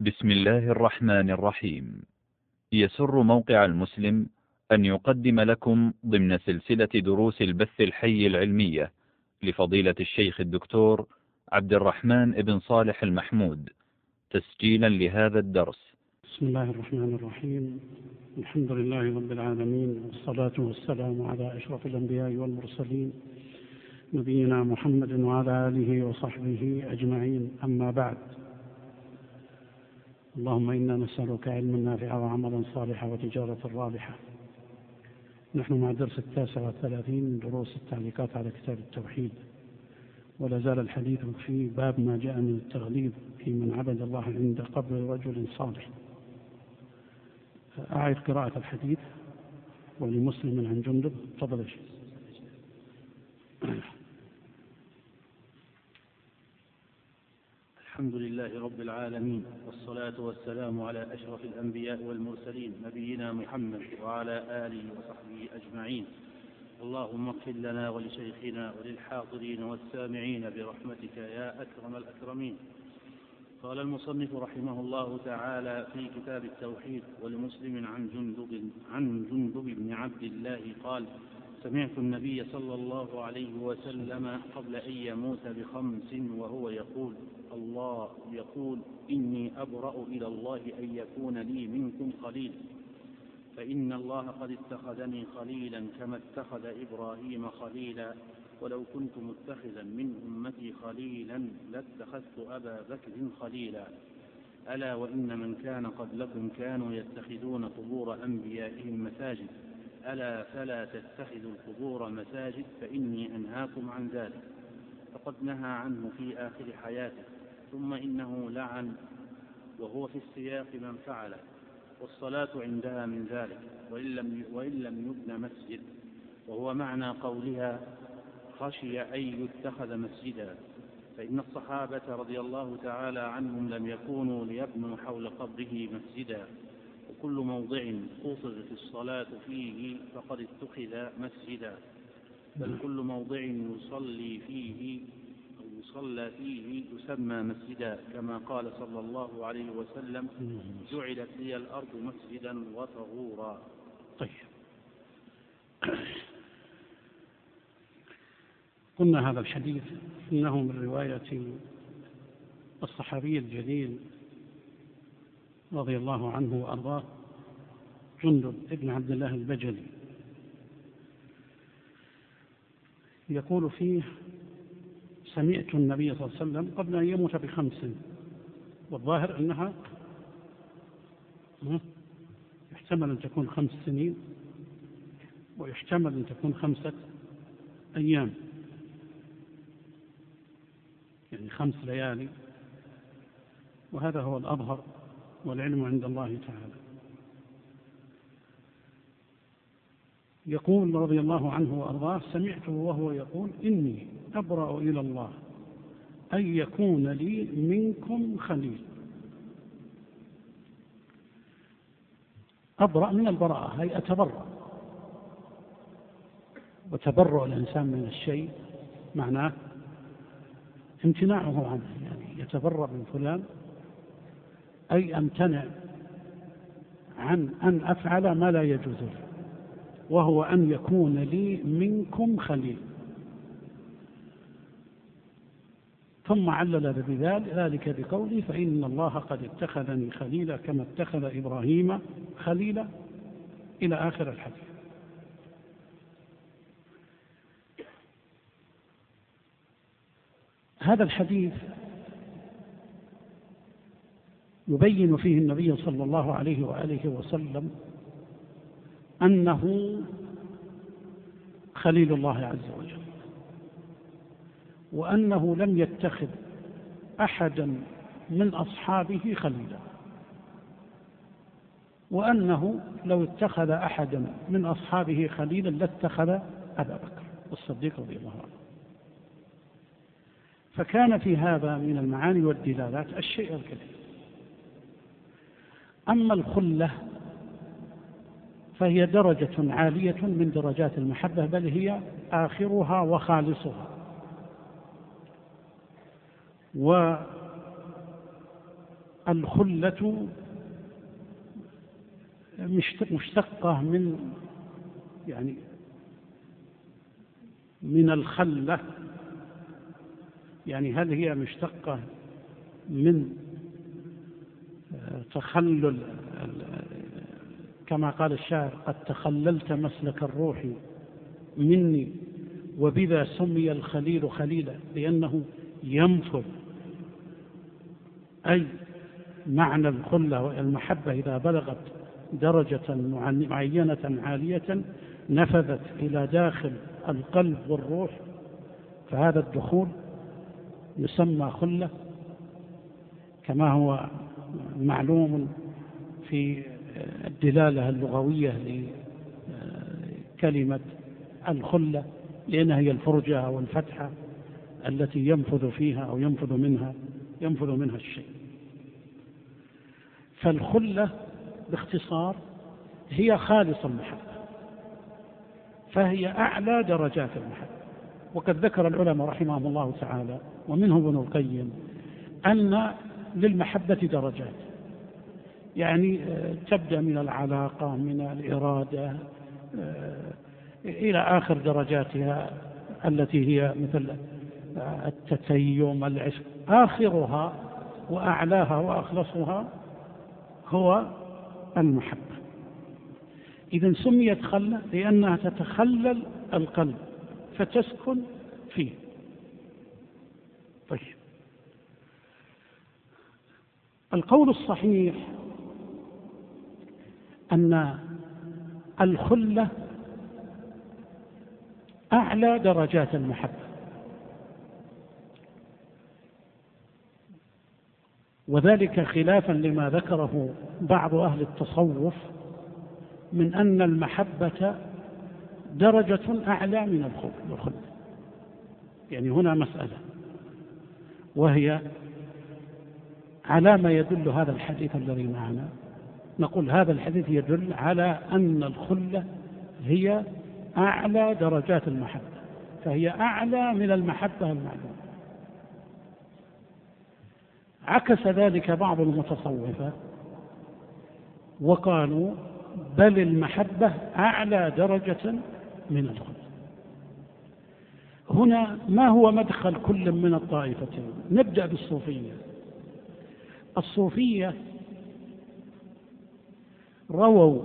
بسم الله الرحمن الرحيم. يسر موقع المسلم أن يقدم لكم ضمن سلسلة دروس البث الحي العلمية لفضيلة الشيخ الدكتور عبد الرحمن بن صالح المحمود تسجيلا لهذا الدرس. بسم الله الرحمن الرحيم. الحمد لله رب العالمين، والصلاة والسلام على أشرف الأنبياء والمرسلين نبينا محمد وعلى آله وصحبه أجمعين، أما بعد. اللهم إنا نسألك علما نافعا وعملا صالحا وتجارة رابحة. نحن مع الدرس 39 من دروس التعليقات على كتاب التوحيد، ولا زال الحديث في باب ما جاء من التغليب في من عبد الله عند قبر رجل صالح. أعيد قراءة الحديث. ولمسلم عن جندب. تفضل. الحمد لله رب العالمين، والصلاة والسلام على أشرف الأنبياء والمرسلين نبينا محمد وعلى آله وصحبه أجمعين. اللهم اغفر لنا ولشيخنا وللحاضرين والسامعين برحمتك يا أكرم الأكرمين. قال المصنف رحمه الله تعالى في كتاب التوحيد: ولمسلم عن جندب بن عبد الله قال: سمعت النبي صلى الله عليه وسلم قبل أن يموت ب5 وهو يقول: الله يقول: إني أبرأ إلى الله أن يكون لي منكم خليل، فإن الله قد اتخذني خليلا كما اتخذ إبراهيم خليلا، ولو كنت متخذا من أمتي خليلا لاتخذت أبا بكر خليلا. ألا وإن من كان قبلكم كانوا يتخذون قبور أنبيائهم مساجد، ألا فلا تتخذوا القبور مساجد، فإني أنهاكم عن ذلك. فقد نهى عنه في آخر حياته، ثم إنه لعن وهو في السياق من فعله، والصلاة عندها من ذلك، وإن لم يبن مسجد، وهو معنى قولها خشي أن يتخذ مسجدا، فإن الصحابة رضي الله تعالى عنهم لم يكونوا ليبنوا حول قبره مسجدا، وكل موضع قصدت الصلاة فيه فقد اتخذ مسجدا، بل كل موضع يصلى فيه يسمى مسجدا، كما قال صلى الله عليه وسلم: جعلت لي الأرض مسجدا وطهورا. طيب، قلنا هذا الحديث إنه من رواية الصحابي الجليل رضي الله عنه وأرضاه جندب ابن عبد الله البجلي. يقول فيه: سمعت النبي صلى الله عليه وسلم قبل أن يموت ب5، والظاهر أنها يحتمل أن تكون 5 سنين، ويحتمل أن تكون 5 أيام، يعني 5 ليالي، وهذا هو الأظهر، والعلم عند الله تعالى. يقول رضي الله عنه وأرضاه: سمعته وهو يقول: إني أبرأ إلى الله أن يكون لي منكم خليل. أبرأ من البراءة، هي أتبرأ، وتبرؤ الإنسان من الشيء معناه امتناعه عنه، يعني يتبرأ من فلان أي أمتنع عن أن أفعل ما لا يجوز لي، وهو أن يكون لي منكم خليل. ثم علل ذلك بقوله: فإن الله قد اتخذني خليلا كما اتخذ إبراهيم خليلا، إلى آخر الحديث. هذا الحديث يبين فيه النبي صلى الله عليه وآله وسلم أنه خليل الله عز وجل، وأنه لم يتخذ أحدا من أصحابه خليلا، وأنه لو اتخذ أحدا من أصحابه خليلا لاتخذ أبا بكر الصديق رضي الله عنه. فكان في هذا من المعاني والدلالات الشيء الكثير. أما الخلة فهي درجة عالية من درجات المحبة، بل هي آخرها وخالصها، الخلة مشتقة من الخلة، يعني هل هي مشتقة من تخلل، كما قال الشاعر: قد تخللت مسلك الروح مني وبذا سمي الخليل خليلا، لأنه ينفذ. أي معنى الخلة والمحبة إذا بلغت درجة معينة عالية نفذت إلى داخل القلب والروح، فهذا الدخول يسمى خلة، كما هو معلوم في الدلالة اللغوية لكلمة الخلة، لأنها هي الفرجة أو الفتحة التي ينفذ فيها أو ينفذ منها الشيء. فالخلة باختصار هي خالص المحبة، فهي أعلى درجات المحبة. وقد ذكر العلماء رحمهم الله تعالى ومنهم ابن القيم أن للمحبة درجات، يعني تبدأ من العلاقة، من الإرادة، إلى آخر درجاتها التي هي مثل التتيم، العشق، آخرها وأعلاها وأخلصها هو المحبة. إذن سميت خلة لأنها تتخلل القلب فتسكن فيه. طيب، القول الصحيح أن الخلة أعلى درجات المحبة، وذلك خلافا لما ذكره بعض أهل التصوف من أن المحبة درجة أعلى من الخلة. يعني هنا مسألة، وهي على ما يدل هذا الحديث الذي معنا. نقول هذا الحديث يدل على أن الخلة هي أعلى درجات المحبة، فهي أعلى من المحبة المعلومة. عكس ذلك بعض المتصوفة وقالوا بل المحبة أعلى درجة من الخلة. هنا ما هو مدخل كل من الطائفتين؟ نبدأ بالصوفية. الصوفية رووا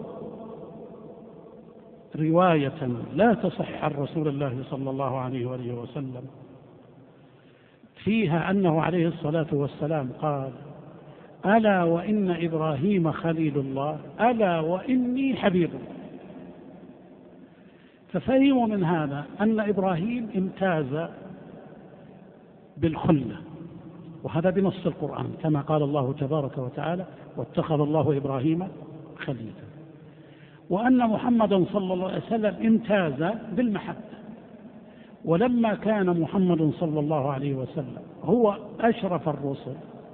رواية لا تصح عن رسول الله صلى الله عليه وآله وسلم فيها أنه عليه الصلاة والسلام قال: ألا وإن إبراهيم خليل الله، ألا وإني حبيب الله. ففهموا من هذا أن إبراهيم امتاز بالخلة، وهذا بنص القرآن كما قال الله تبارك وتعالى: واتخذ الله إبراهيم خليلا. وأن محمدا صلى الله عليه وسلم امتاز بالمحبة، ولما كان محمد صلى الله عليه وسلم هو أشرف الرسل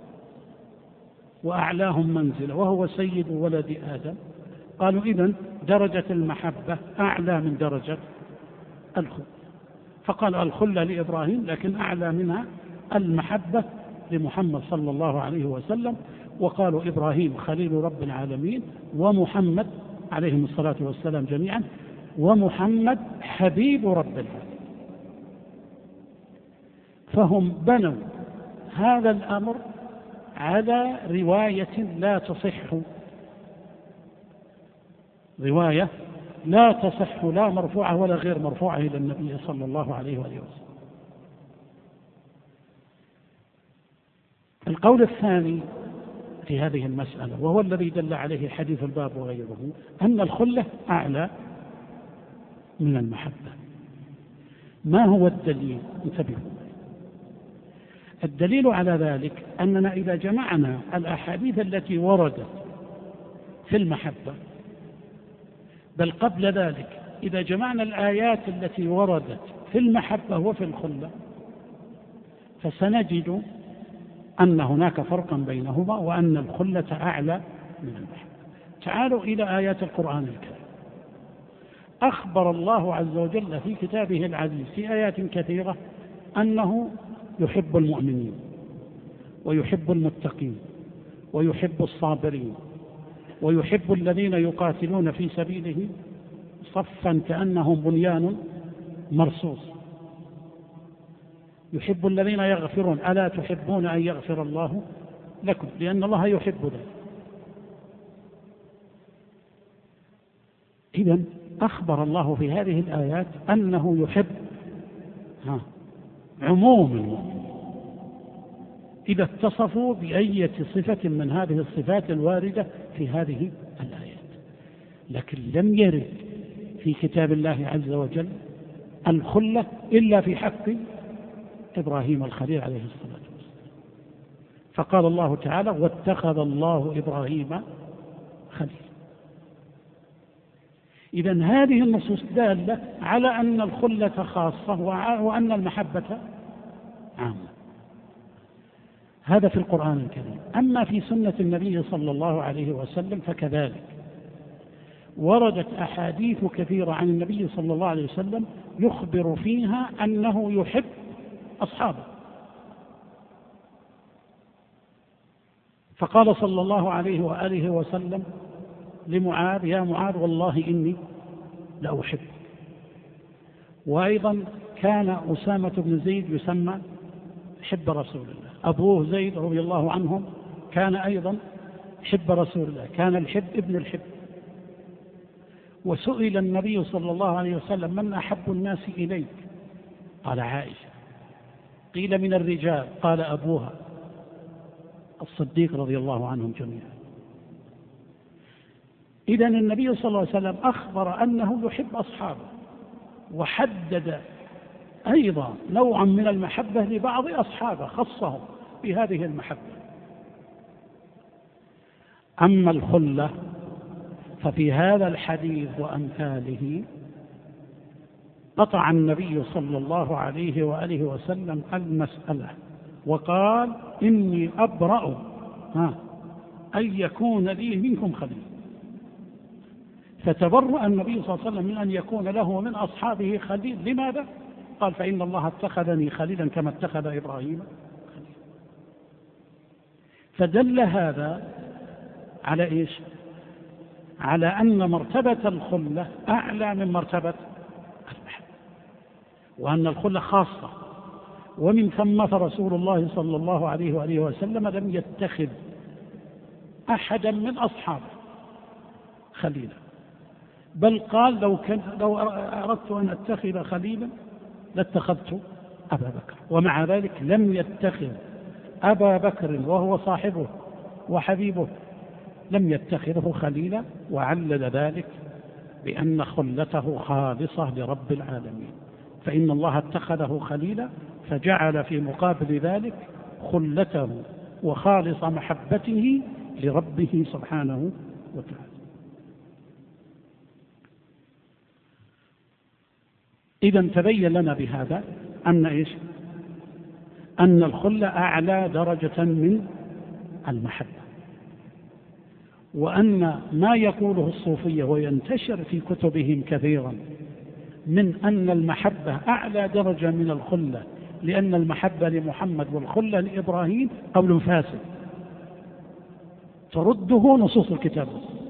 وأعلاهم منزلة وهو سيد ولد آدم، قالوا إذن درجة المحبة أعلى من درجة الخلة، فقال الخلة لإبراهيم لكن أعلى منها المحبة لمحمد صلى الله عليه وسلم. وقالوا إبراهيم خليل رب العالمين، ومحمد عليهم الصلاة والسلام جميعا، ومحمد حبيب رب العالمين. فهم بنوا هذا الأمر على رواية لا تصح، رواية لا تصح لا مرفوعة ولا غير مرفوعة إلى النبي صلى الله عليه وآله وسلم. القول الثاني في هذه المسألة، وهو الذي دل عليه حديث الباب وغيره، أن الخلة أعلى من المحبة. ما هو الدليل؟ انتبهوا. الدليل على ذلك أننا إذا جمعنا الأحاديث التي وردت في المحبة، بل قبل ذلك إذا جمعنا الآيات التي وردت في المحبة وفي الخلة، فسنجد أن هناك فرقا بينهما، وأن الخلة أعلى من المحبة. تعالوا إلى آيات القرآن الكريم. أخبر الله عز وجل في كتابه العزيز في آيات كثيرة أنه يحب المؤمنين ويحب المتقين ويحب الصابرين ويحب الذين يقاتلون في سبيله صفا كأنهم بنيان مرصوص، يحب الذين يغفرون ألا تحبون أن يغفر الله لكم، لأن الله يحب ذلك. إذن أخبر الله في هذه الآيات أنه يحب عموم المؤمنين إذا اتصفوا بأية صفة من هذه الصفات الواردة في هذه الآيات. لكن لم يرد في كتاب الله عز وجل الخلة إلا في حق إبراهيم الخليل عليه الصلاة والسلام، فقال الله تعالى: واتخذ الله إبراهيم خليلا. إذن هذه النصوص دالة على أن الخلة خاصة وأن المحبة عامة. هذا في القرآن الكريم. أما في سنة النبي صلى الله عليه وسلم فكذلك وردت أحاديث كثيرة عن النبي صلى الله عليه وسلم يخبر فيها أنه يحب أصحابه، فقال صلى الله عليه وآله وسلم لمعاذ: يا معاذ والله إني لأحبك. وأيضا كان أسامة بن زيد يسمى حب رسول الله، أبوه زيد رضي الله عنهم كان أيضا حب رسول الله، كان الحب ابن الحب. وسئل النبي صلى الله عليه وسلم: من أحب الناس إليك؟ قال: عائشة. قيل: من الرجال؟ قال: أبوها الصديق رضي الله عنهم جميعا. إذن النبي صلى الله عليه وسلم أخبر أنه يحب أصحابه، وحدد أيضا نوعا من المحبة لبعض أصحابه، خصهم بهذه المحبة. أما الخلة ففي هذا الحديث وأمثاله قطع النبي صلى الله عليه وآله وسلم المسألة وقال: إني أبرأ أن يكون لي منكم خليل. فتبرأ النبي صلى الله عليه وسلم من أن يكون له من أصحابه خليل. لماذا؟ قال: فإن الله اتخذني خليلا كما اتخذ إبراهيم خليلا. فدل هذا على إيش؟ على أن مرتبة الخلة أعلى من مرتبة المحبة، وأن الخلة خاصة. ومن ثم فرسول الله صلى الله عليه وآله وسلم لم يتخذ أحدا من أصحابه خليلا، بل قال: لو أردت أن أتخذ خليلا لاتخذت أبا بكر. ومع ذلك لم يتخذ أبا بكر وهو صاحبه وحبيبه، لم يتخذه خليلا، وعلل ذلك بأن خلته خالصة لرب العالمين، فإن الله اتخذه خليلا فجعل في مقابل ذلك خلته وخالص محبته لربه سبحانه وتعالى. إذن تبين لنا بهذا أن إيش؟ أن الخلة أعلى درجة من المحبة، وأن ما يقوله الصوفية وينتشر في كتبهم كثيرا من أن المحبة أعلى درجة من الخلة لأن المحبة لمحمد والخلة لإبراهيم قول فاسد ترده نصوص الكتاب،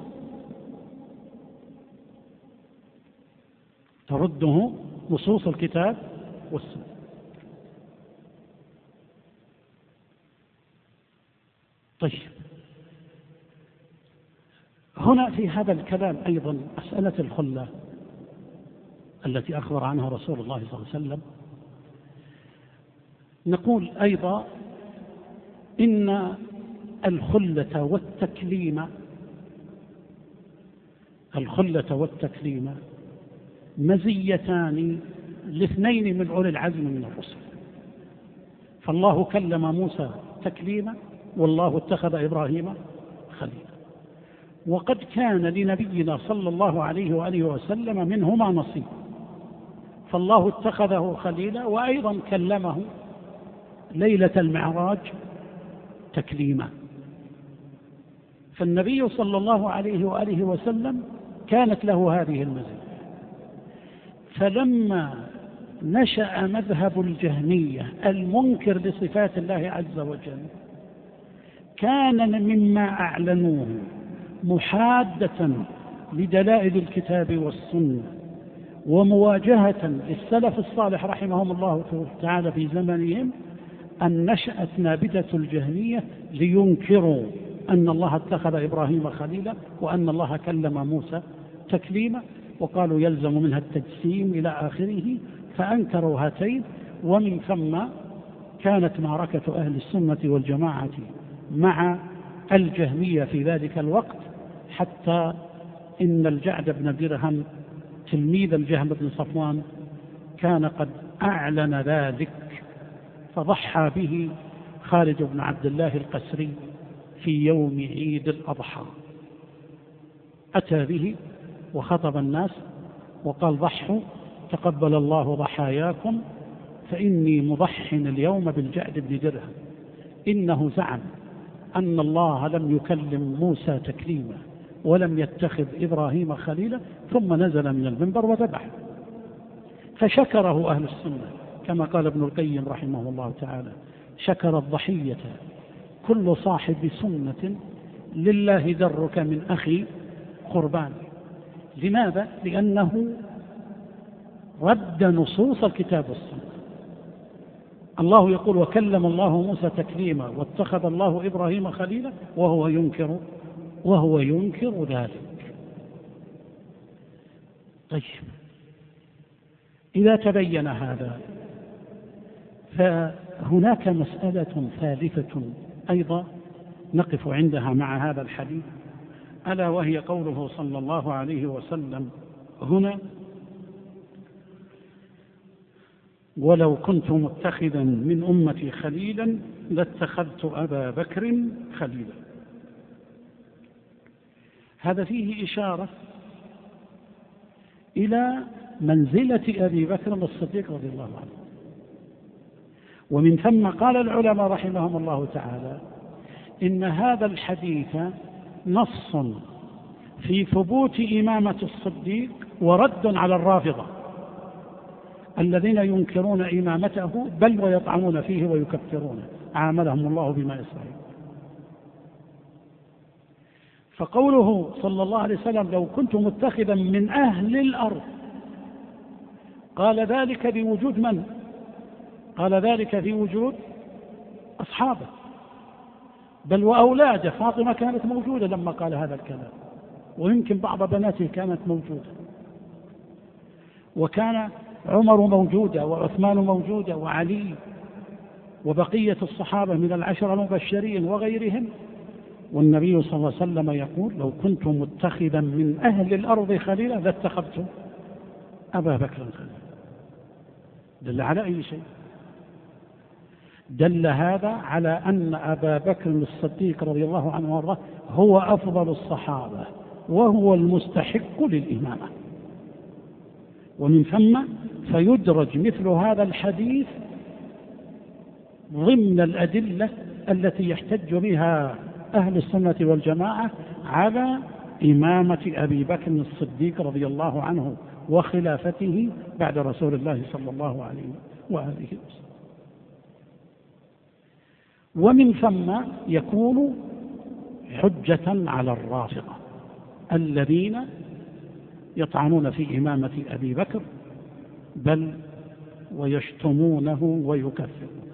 ترده نصوص الكتاب والسنة. طيب، هنا في هذا الكلام أيضا مسألة الخلة التي أخبر عنها رسول الله صلى الله عليه وسلم، نقول أيضا إن الخلة والتكليم مزيتان لاثنين من أولي العزم من الرسل. فالله كلم موسى تكليما، والله اتخذ إبراهيم خليلا. وقد كان لنبينا صلى الله عليه وآله وسلم منهما نصيب، فالله اتخذه خليلا وأيضا كلمه ليلة المعراج تكليما. فالنبي صلى الله عليه وآله وسلم كانت له هذه المزية. فلما نشأ مذهب الجهمية المنكر لصفات الله عز وجل، كان مما أعلنوه محادة لدلائل الكتاب والسنة ومواجهة للسلف الصالح رحمهم الله تعالى في زمنهم، أن نشأت نابتة الجهمية لينكروا أن الله اتخذ إبراهيم خليلا وأن الله كلم موسى تكليما، وقالوا يلزم منها التجسيم إلى آخره، فأنكروا هاتين. ومن ثم كانت معركة أهل السنة والجماعة مع الجهمية في ذلك الوقت، حتى إن الجعد بن درهم تلميذ الجهم بن صفوان كان قد أعلن ذلك، فضحى به خالد بن عبد الله القسري في يوم عيد الأضحى، أتى به وخطب الناس وقال: ضحوا تقبل الله ضحاياكم فإني مضح اليوم بالجعد بن درهم، إنه زعم أن الله لم يكلم موسى تكليما ولم يتخذ إبراهيم خليلا، ثم نزل من المنبر وذبح. فشكره أهل السنة كما قال ابن القيم رحمه الله تعالى: شكر الضحية كل صاحب سنة لله درك من أخي قربان. لماذا؟ لأنه رد نصوص الكتاب والسنة. الله يقول: وكلم الله موسى تكليما واتخذ الله إبراهيم خليلا، وهو ينكر ذلك. طيب، إذا تبين هذا فهناك مسألة ثالثة أيضا نقف عندها مع هذا الحديث، ألا وهي قوله صلى الله عليه وسلم هنا: ولو كنت متخذا من أمتي خليلا لاتخذت أبا بكر خليلا. هذا فيه إشارة إلى منزلة أبي بكر الصديق رضي الله عنه. ومن ثم قال العلماء رحمهم الله تعالى إن هذا الحديث نص في ثبوت إمامة الصديق ورد على الرافضة الذين ينكرون إمامته بل ويطعنون فيه ويكفرونه، عاملهم الله بما يصنعون. فقوله صلى الله عليه وسلم: لو كنت متخذا من أهل الأرض، قال ذلك بوجود من؟ قال ذلك في وجود أصحابه، بل وأولاده. فاطمة كانت موجودة لما قال هذا الكلام، ويمكن بعض بناته كانت موجودة، وكان عمر موجودة وعثمان موجودة وعلي وبقية الصحابة من العشر المبشرين وغيرهم. والنبي صلى الله عليه وسلم يقول: لو كنت متخذا من أهل الأرض خليلا لاتخذت أبا بكر خليلا. دل على أي شيء؟ دل هذا على أن أبا بكر الصديق رضي الله عنه وارضاه هو أفضل الصحابة وهو المستحق للإمامة. ومن ثم فيدرج مثل هذا الحديث ضمن الأدلة التي يحتج بها أهل السنة والجماعة على إمامة أبي بكر الصديق رضي الله عنه وخلافته بعد رسول الله صلى الله عليه وآله وسلم. ومن ثم يكون حجة على الرافضة الذين يطعنون في إمامة أبي بكر بل ويشتمونه ويكفرونه.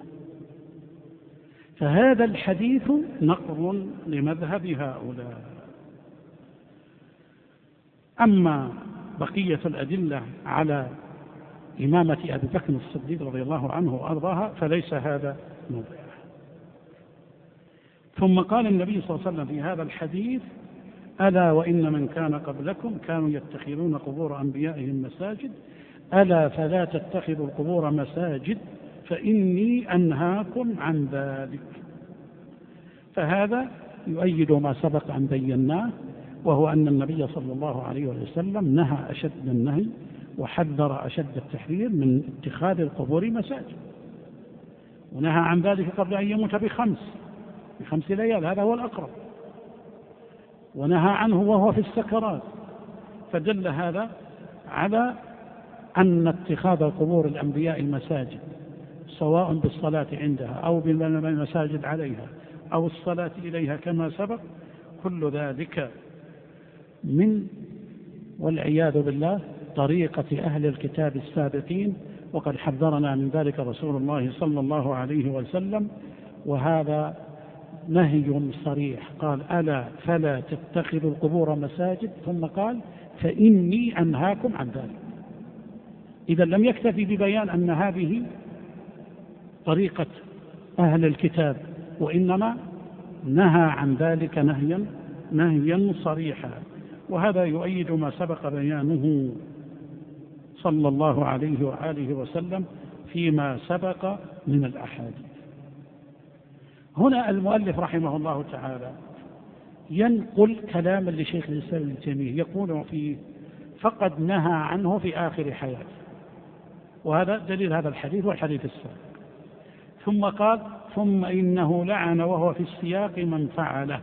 فهذا الحديث نقر لمذهب هؤلاء. أما بقية الأدلة على إمامة أبي بكر الصديق رضي الله عنه وأرضاها فليس هذا موضعه. ثم قال النبي صلى الله عليه وسلم في هذا الحديث: ألا وإن من كان قبلكم كانوا يتخذون قبور أنبيائهم مساجد، ألا فلا تتخذوا القبور مساجد فإني أنهاكم عن ذلك. فهذا يؤيد ما سبق أن بيناه، وهو أن النبي صلى الله عليه وسلم نهى أشد النهي وحذر أشد التحذير من اتخاذ القبور مساجد، ونهى عن ذلك قبل أن يموت ب5 ليال، هذا هو الأقرب، ونهى عنه وهو في السكرات. فدل هذا على أن اتخاذ القبور الأنبياء مساجد سواء بالصلاة عندها أو بالمساجد عليها أو الصلاة إليها كما سبق، كل ذلك من والعياذ بالله طريقة أهل الكتاب السابقين، وقد حذرنا من ذلك رسول الله صلى الله عليه وسلم. وهذا نهي صريح، قال ألا فلا تتخذوا القبور مساجد، ثم قال فإني أنهاكم عن ذلك. إذا لم يكتفي ببيان أن هذه طريقة أهل الكتاب، وإنما نهى عن ذلك نهيا صريحا. وهذا يؤيد ما سبق بيانه صلى الله عليه وآله وسلم فيما سبق من الأحاديث. هنا المؤلف رحمه الله تعالى ينقل كلاما لشيخ الإسلام ابن تيمية يقول فيه فقد نهى عنه في آخر حياته، وهذا دليل هذا الحديث والحديث السابق. ثم قال ثم إنه لعن وهو في السياق من فعله.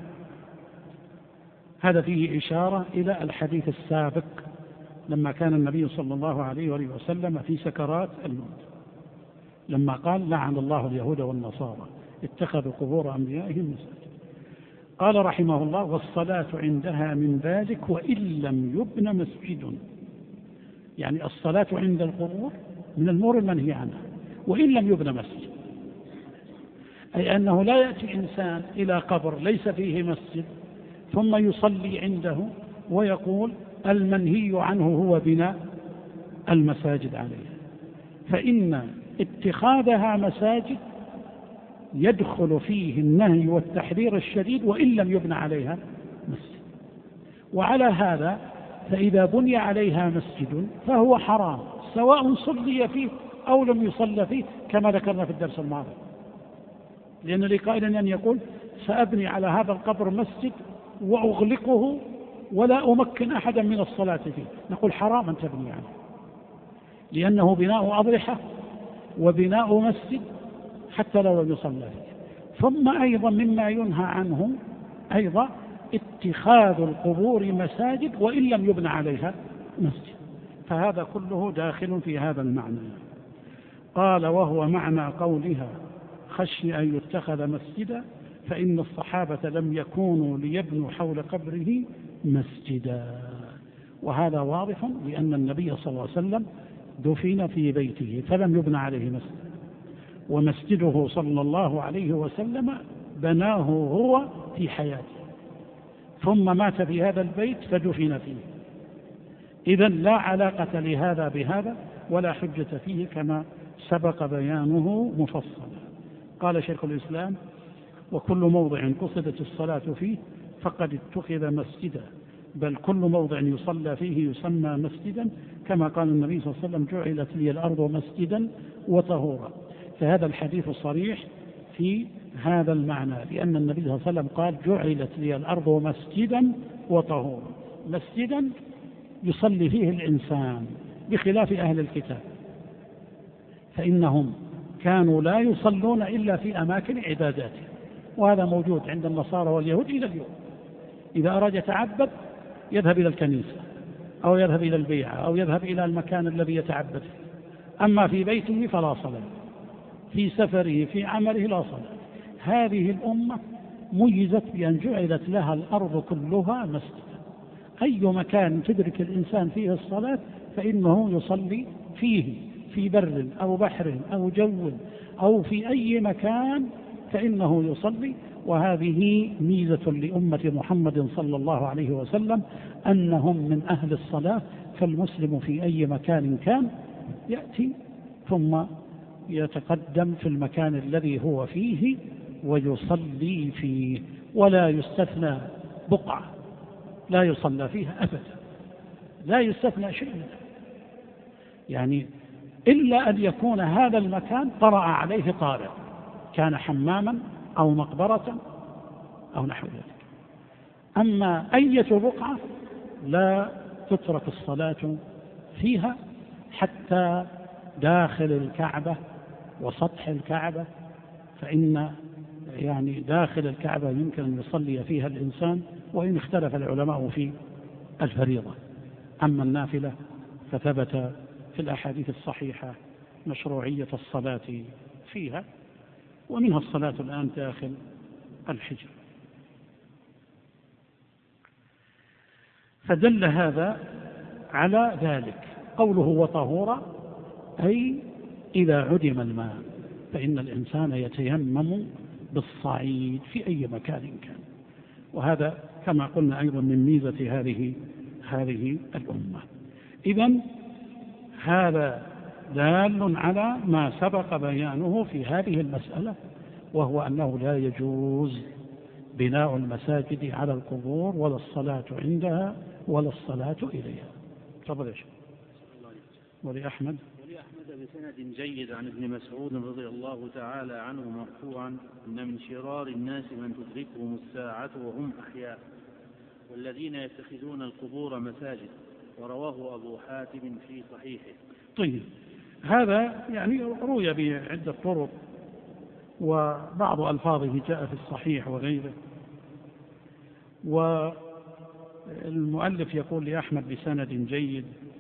هذا فيه إشارة إلى الحديث السابق لما كان النبي صلى الله عليه وسلم في سكرات الموت، لما قال لعن الله اليهود والنصارى اتخذوا قبور أنبيائهم مساجد. قال رحمه الله والصلاة عندها من ذلك وإن لم يبن مسجد، يعني الصلاة عند القبور من الأمور المنهي عنها وإن لم يبن مسجد، أي أنه لا يأتي إنسان إلى قبر ليس فيه مسجد ثم يصلي عنده ويقول المنهي عنه هو بناء المساجد عليه، فإن اتخاذها مساجد يدخل فيه النهي والتحذير الشديد وإن لم يبنى عليها مسجد. وعلى هذا فإذا بني عليها مسجد فهو حرام سواء صلي فيه أو لم يصلى فيه، كما ذكرنا في الدرس الماضي. لأن لقائل أن يقول سأبني على هذا القبر مسجد وأغلقه ولا أمكن أحدا من الصلاة فيه، نقول حرام أن تبني عنه، لأنه بناء أضرحة وبناء مسجد حتى لو لم يصلى فيه. ثم أيضا مما ينهى عنه أيضا اتخاذ القبور مساجد وإن لم يبنى عليها مسجد، فهذا كله داخل في هذا المعنى. قال وهو معنى قولها خشي أن يتخذ مسجدا فإن الصحابة لم يكونوا ليبنوا حول قبره مسجدا. وهذا واضح لأن النبي صلى الله عليه وسلم دفن في بيته فلم يبنى عليه مسجد، ومسجده صلى الله عليه وسلم بناه هو في حياته ثم مات في هذا البيت فدفن فيه. إذن لا علاقة لهذا بهذا ولا حجة فيه كما سبق بيانه مفصلا. قال شيخ الإسلام وكل موضع قصدت الصلاة فيه فقد اتخذ مسجدا، بل كل موضع يصلى فيه يسمى مسجدا، كما قال النبي صلى الله عليه وسلم جعلت لي الأرض مسجدا وطهورا. فهذا الحديث صريح في هذا المعنى، لأن النبي صلى الله عليه وسلم قال جعلت لي الأرض مسجدا وطهورا، مسجدا يصلي فيه الإنسان، بخلاف أهل الكتاب فإنهم كانوا لا يصلون إلا في أماكن عباداتهم، وهذا موجود عند النصارى واليهود إلى اليوم. إذا أراد يتعبد يذهب إلى الكنيسة أو يذهب إلى البيعة أو يذهب إلى المكان الذي يتعبد فيه، أما في بيته فلا صلاة، في سفره في عمله لا صلاة. هذه الأمة ميزت بأن جعلت لها الأرض كلها مسجدا، أي مكان تدرك الإنسان فيه الصلاة فإنه يصلي فيه، في بر أو بحر أو جو أو في أي مكان فإنه يصلي. وهذه ميزة لأمة محمد صلى الله عليه وسلم أنهم من أهل الصلاة، فالمسلم في أي مكان كان يأتي ثم يتقدم في المكان الذي هو فيه ويصلي فيه، ولا يستثنى بقعة لا يصلى فيها أبدا، لا يستثنى شيء منه، يعني إلا أن يكون هذا المكان طرأ عليه طارئ، كان حماما أو مقبرة أو نحو ذلك. أما أي بقعة لا تترك الصلاة فيها حتى داخل الكعبة وسطح الكعبة، فإن يعني داخل الكعبة يمكن أن يصلي فيها الإنسان، وإن اختلف العلماء في الفريضة. أما النافلة فثبت في الأحاديث الصحيحة مشروعية الصلاة فيها، ومنها الصلاة الآن داخل الحجر. فدل هذا على ذلك. قوله وطهورا أي إذا عدم الماء فإن الإنسان يتيمم بالصعيد في أي مكان كان. وهذا كما قلنا أيضا من ميزة هذه الأمة. إذن هذا دال على ما سبق بيانه في هذه المسألة، وهو أنه لا يجوز بناء المساجد على القبور ولا الصلاة عندها ولا الصلاة إليها. تفضل يا شيخ. ولأحمد بسند جيد عن ابن مسعود رضي الله تعالى عنه مرفوعا: إن من شرار الناس من تدركهم الساعة وهم أحياء والذين يتخذون القبور مساجد. ورواه أبو حاتم في صحيحه. طيب، هذا يعني روي بعدة طرق، وبعض ألفاظه جاء في الصحيح وغيره. والمؤلف يقول لأحمد بسند جيد،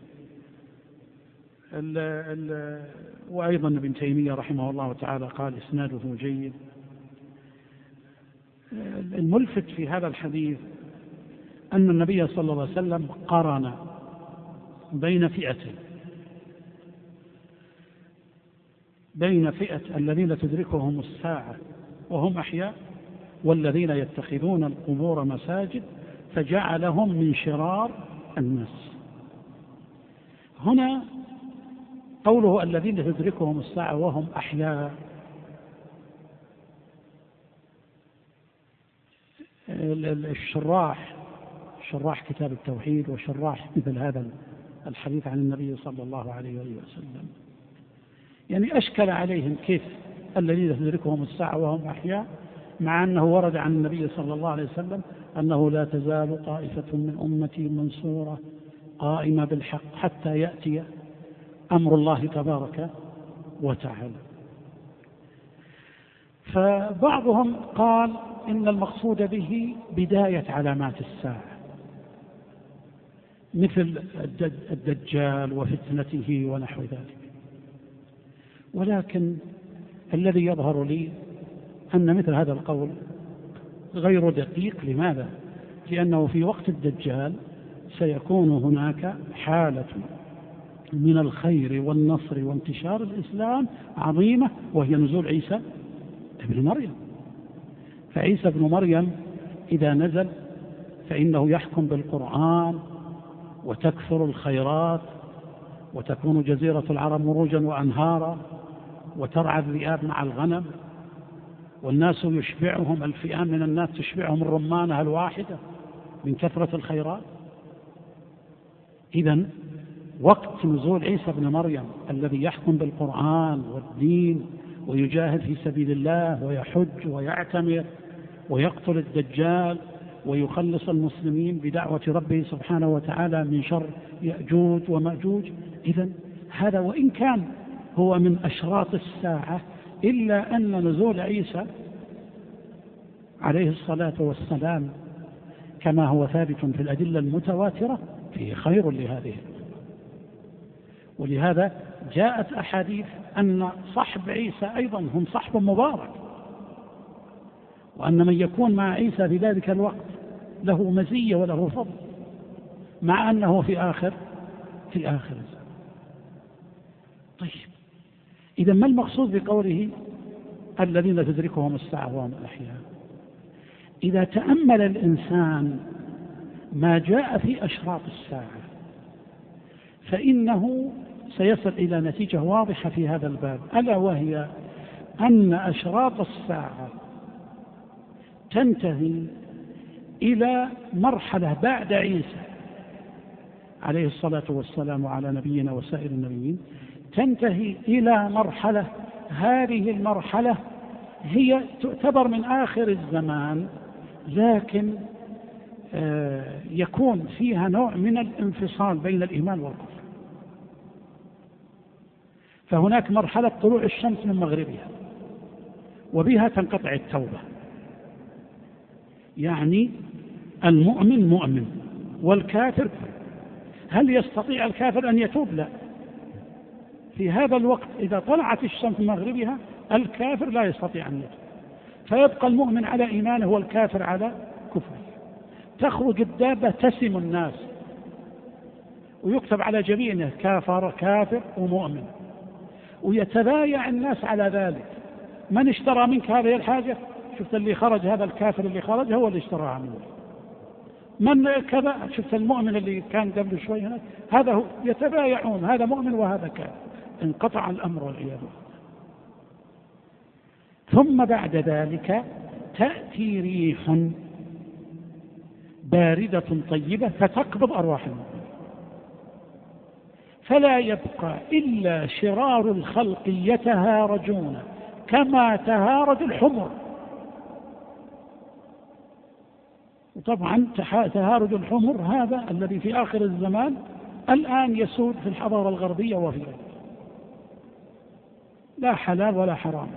وأيضا ابن تيمية رحمه الله تعالى قال إسناده جيد. الملفت في هذا الحديث أن النبي صلى الله عليه وسلم قارن بين فئة الذين تدركهم الساعة وهم أحياء والذين يتخذون القبور مساجد، فجعلهم من شرار الناس. هنا قوله الذين تدركهم الساعة وهم أحياء، شراح كتاب التوحيد وشراح مثل هذا الحديث عن النبي صلى الله عليه وسلم يعني أشكل عليهم كيف الذين تدركهم الساعة وهم أحياء، مع أنه ورد عن النبي صلى الله عليه وسلم أنه لا تزال طائفة من أمتي منصورة قائمة بالحق حتى يأتي أمر الله تبارك وتعالى. فبعضهم قال إن المقصود به بداية علامات الساعة مثل الدجال وفتنته ونحو ذلك، ولكن الذي يظهر لي أن مثل هذا القول غير دقيق. لماذا؟ لأنه في وقت الدجال سيكون هناك حالة من الخير والنصر وانتشار الإسلام عظيمة، وهي نزول عيسى ابن مريم. فعيسى ابن مريم إذا نزل فإنه يحكم بالقرآن وتكثر الخيرات وتكون جزيرة العرب مروجا وأنهارا وترعى الذئاب مع الغنم، والناس يشبعهم، الفئام من الناس تشبعهم الرمانة الواحدة من كثرة الخيرات. إذن وقت نزول عيسى ابن مريم الذي يحكم بالقرآن والدين ويجاهد في سبيل الله ويحج ويعتمر ويقتل الدجال ويخلص المسلمين بدعوة ربه سبحانه وتعالى من شر يأجوج ومأجوج. إذن هذا وإن كان هو من أشراط الساعة، إلا أن نزول عيسى عليه الصلاة والسلام كما هو ثابت في الأدلة المتواترة فيه خير لهذه. ولهذا جاءت أحاديث أن صحب عيسى أيضا هم صحب مبارك، وأن من يكون مع عيسى في ذلك الوقت له مزية وله فضل، مع أنه في آخر الزمان. طيب، إذا ما المقصود بقوله الذين تدركهم الساعة وهم أحياء؟ إذا تأمل الإنسان ما جاء في أشراط الساعة فإنه سيصل إلى نتيجة واضحة في هذا الباب، ألا وهي أن أشراط الساعة تنتهي إلى مرحلة بعد عيسى عليه الصلاة والسلام وعلى نبينا وسائر النبيين، تنتهي إلى مرحلة، هذه المرحلة هي تعتبر من آخر الزمان، لكن يكون فيها نوع من الانفصال بين الإيمان والكفر. فهناك مرحلة طلوع الشمس من مغربها وبها تنقطع التوبة، يعني المؤمن مؤمن والكافر. هل يستطيع الكافر أن يتوب؟ لا. في هذا الوقت إذا طلعت الشمس من مغربها الكافر لا يستطيع أن يتوب. فيبقى المؤمن على إيمانه والكافر على كفره. تخرج الدابة تسم الناس ويكتب على جبينه كافر ومؤمن، ويتبايع الناس على ذلك. من اشترى منك هذه الحاجة؟ شفت اللي خرج، هذا الكافر اللي خرج هو اللي اشتراها منه. من كذا، شفت المؤمن اللي كان قبل شوي هناك، هذا هو. يتبايعون، هذا مؤمن وهذا كافر. انقطع الأمر والعياذ بالله. ثم بعد ذلك تأتي ريح باردة طيبة فتقبض أرواح المؤمنين، فلا يبقى إلا شرار الخلق يتهارجون كما تهارج الحمر. وطبعا تهارج الحمر هذا الذي في آخر الزمان الآن يسود في الحضارة الغربية وفي غيرها، لا حلال ولا حرام.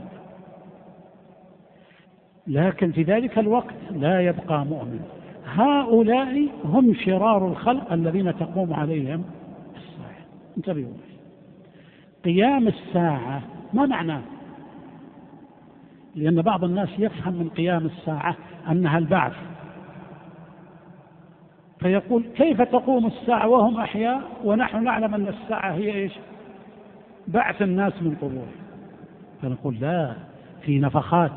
لكن في ذلك الوقت لا يبقى مؤمن. هؤلاء هم شرار الخلق الذين تقوم عليهم الساعة. انتبهوا، قيام الساعة ما معناه؟ لأن بعض الناس يفهم من قيام الساعة أنها البعث، فيقول كيف تقوم الساعة وهم أحياء ونحن نعلم أن الساعة هي إيش؟ بعث الناس من قبورهم. فنقول لا، في نفخات،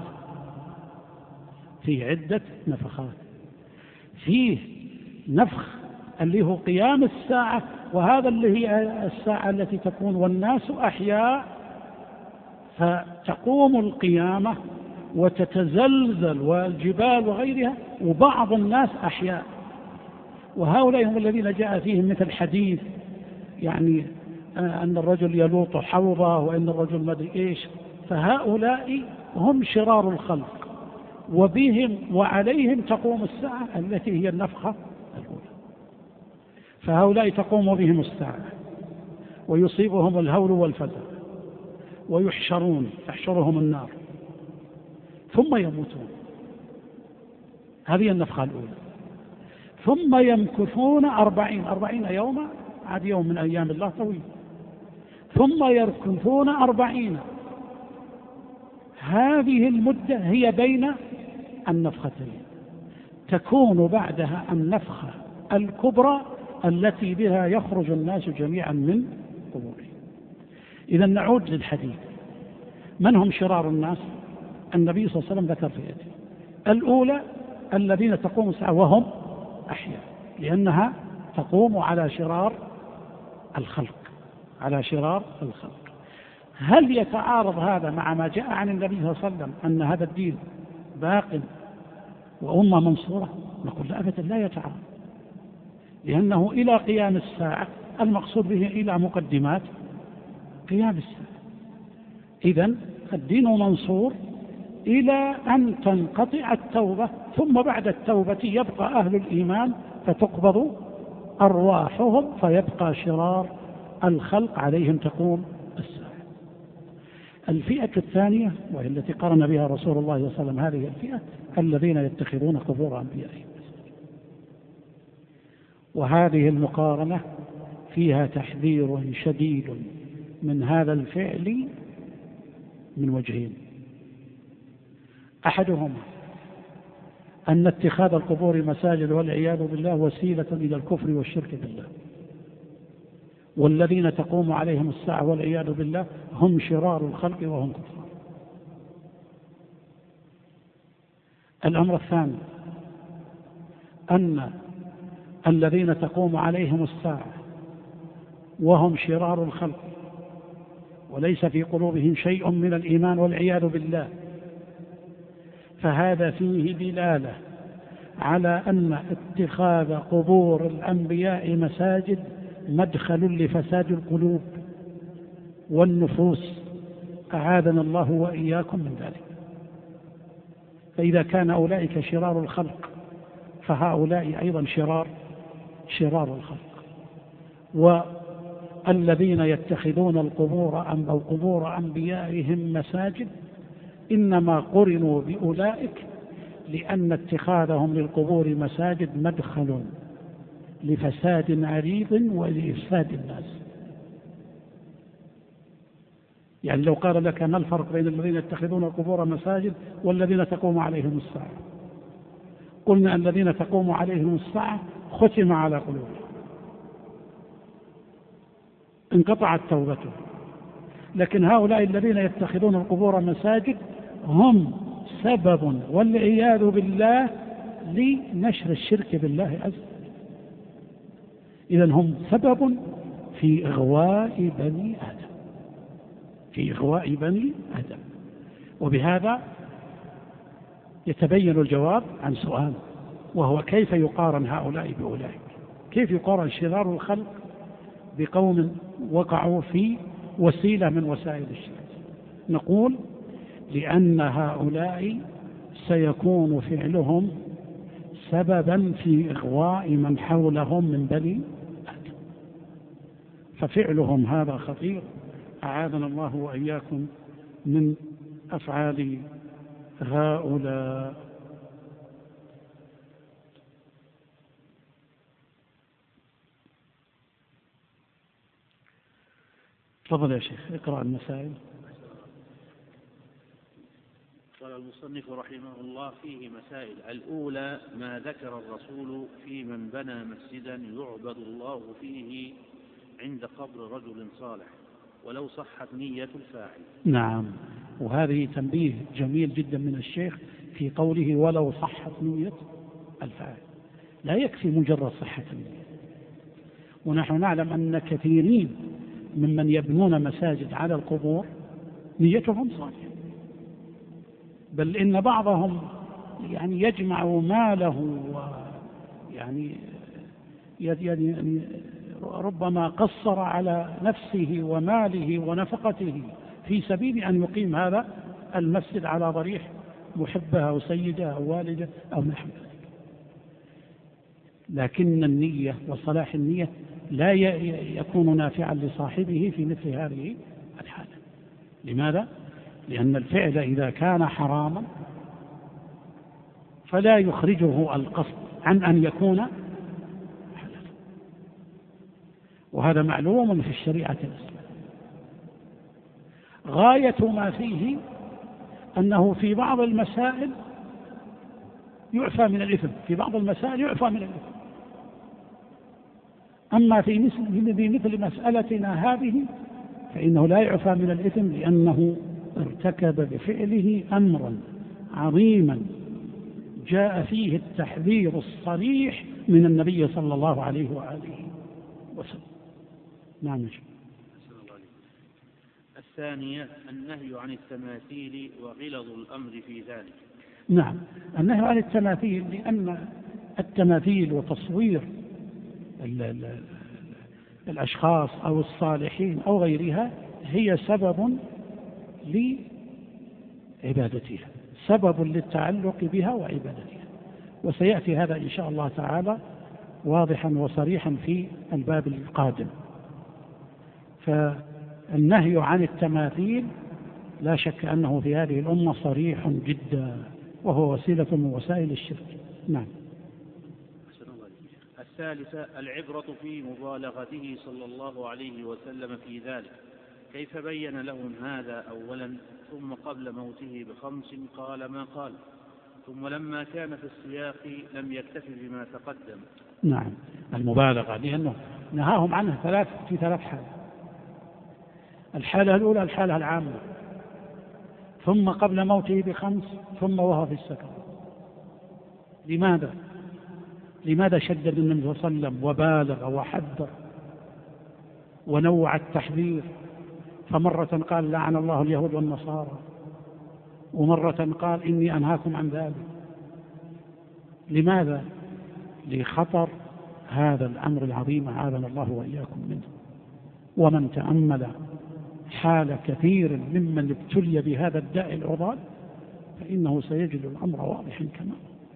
في عدة نفخات. فيه نفخ اللي هو قيام الساعة، وهذا اللي هي الساعة التي تكون والناس أحياء، فتقوم القيامة وتتزلزل والجبال وغيرها، وبعض الناس أحياء. وهؤلاء هم الذين جاء فيهم مثل حديث يعني أن الرجل يلوط حوضه وأن الرجل ما أدري إيش. فهؤلاء هم شرار الخلق، وبهم وعليهم تقوم الساعة التي هي النفخة الأولى. فهؤلاء تقوم بهم الساعة ويصيبهم الهول والفزع ويحشرون، تحشرهم النار ثم يموتون. هذه النفخة الأولى. ثم يمكثون 40 يوما، عاد يوم من أيام الله طويل. ثم يمكثون 40. هذه المدة هي بين النفختين. تكون بعدها النفخة الكبرى التي بها يخرج الناس جميعا من قبورهم. إذا نعود للحديث. من هم شرار الناس؟ النبي صلى الله عليه وسلم ذكر فئتين. الأولى الذين تقوم الساعة وهم أحياء، لأنها تقوم على شرار الخلق، على شرار الخلق. هل يتعارض هذا مع ما جاء عن النبي صلى الله عليه وسلم أن هذا الدين باق وأمة منصورة؟ نقول لا أبدا، لا يتعارض، لأنه إلى قيام الساعة المقصود به إلى مقدمات قيام الساعة. إذن الدين منصور إلى أن تنقطع التوبة، ثم بعد التوبة يبقى أهل الإيمان فتقبض أرواحهم، فيبقى شرار الخلق عليهم تقوم الساعة. الفئة الثانية وهي التي قرن بها رسول الله صلى الله عليه وسلم هذه الفئة، الذين يتخذون قبور أنبيائهم. وهذه المقارنة فيها تحذير شديد من هذا الفعل من وجهين. أحدهما أن اتخاذ القبور مساجد والعياذ بالله وسيلة إلى الكفر والشرك بالله، والذين تقوم عليهم الساعة والعياذ بالله هم شرار الخلق وهم كفار. الأمر الثاني أن الذين تقوم عليهم الساعة وهم شرار الخلق وليس في قلوبهم شيء من الإيمان والعياذ بالله، فهذا فيه دلالة على أن اتخاذ قبور الأنبياء مساجد مدخل لفساد القلوب والنفوس، أعاذنا الله وإياكم من ذلك. فإذا كان أولئك شرار الخلق فهؤلاء أيضا شرار الخلق. والذين يتخذون القبور أو قبور أنبيائهم مساجد إنما قرنوا بأولئك لأن اتخاذهم للقبور مساجد مدخل لفساد عريض ولإفساد الناس. يعني لو قال لك ما الفرق بين الذين يتخذون القبور مساجد والذين تقوم عليهم الساعة، قلنا الذين تقوم عليهم الساعة ختم على قلوبهم، انقطعت توبتهم. لكن هؤلاء الذين يتخذون القبور مساجد هم سبب والعياذ بالله لنشر الشرك بالله عز وجل. إذن هم سبب في إغواء بني آدم، في إغواء بني آدم. وبهذا يتبين الجواب عن سؤال، وهو كيف يقارن هؤلاء بأولئك؟ كيف يقارن شرار الخلق بقوم وقعوا في وسيلة من وسائل الشرك؟ نقول لأن هؤلاء سيكون فعلهم سببا في إغواء من حولهم من بني آدم، ففعلهم هذا خطير، أعاذنا الله وإياكم من أفعال هؤلاء. تفضل يا شيخ اقرأ المسائل. قال المصنف رحمه الله: فيه مسائل. الأولى ما ذكر الرسول في من بنى مسجدا يعبد الله فيه عند قبر رجل صالح ولو صحت نية الفاعل. نعم، وهذه تنبيه جميل جدا من الشيخ في قوله ولو صحت نية الفاعل. لا يكفي مجرد صحة النية، ونحن نعلم أن كثيرين ممن يبنون مساجد على القبور نيتهم صالحة، بل إن بعضهم يعني يجمع ماله ويعني ربما قصر على نفسه وماله ونفقته في سبيل أن يقيم هذا المسجد على ضريح محبة أو سيدة أو والدة أو نحو ذلك. لكن النية وصلاح النية لا يكون نافعا لصاحبه في مثل هذه الحالة. لماذا؟ لأن الفعل إذا كان حراما فلا يخرجه القصد عن أن يكون حلالا، وهذا معلوم في الشريعة الإسلامية. غاية ما فيه أنه في بعض المسائل يعفى من الإثم، في بعض المسائل يعفى من الإثم. أما في مثل مسألتنا هذه فإنه لا يعفى من الإثم، لأنه ارتكب بفعله أمرا عظيما جاء فيه التحذير الصريح من النبي صلى الله عليه وآله وسلم. نعم. الثانية النهي عن التماثيل وغلظ الأمر في ذلك. نعم، النهي عن التماثيل لأن التماثيل وتصوير الأشخاص أو الصالحين أو غيرها هي سبب لعبادتها، سبب للتعلق بها وعبادتها، وسيأتي هذا إن شاء الله تعالى واضحا وصريحا في الباب القادم. فالنهي عن التماثيل لا شك أنه في هذه الأمة صريح جدا، وهو وسيلة من وسائل الشرك. نعم. الثالثة العبرة في مبالغته صلى الله عليه وسلم في ذلك، كيف بين لهم هذا أولا، ثم قبل موته ب5 قال ما قال، ثم لما كان في السياق لم يكتف بما تقدم. نعم، المبالغة لأنه نهاهم عنها في 3 حالات. الحالة الأولى الحالة العامة، ثم قبل موته ب5، ثم وهو في السكرات. لماذا شدد النبي صلى الله عليه وسلم وبالغ وحذر ونوع التحذير؟ فمرة قال لعن الله اليهود والنصارى، ومرة قال إني أنهاكم عن ذلك. لماذا؟ لخطر هذا الأمر العظيم أعاذنا الله وإياكم منه. ومن تأمل حال كثير ممن ابتلي بهذا الداء العضال فإنه سيجد الأمر واضحا كما.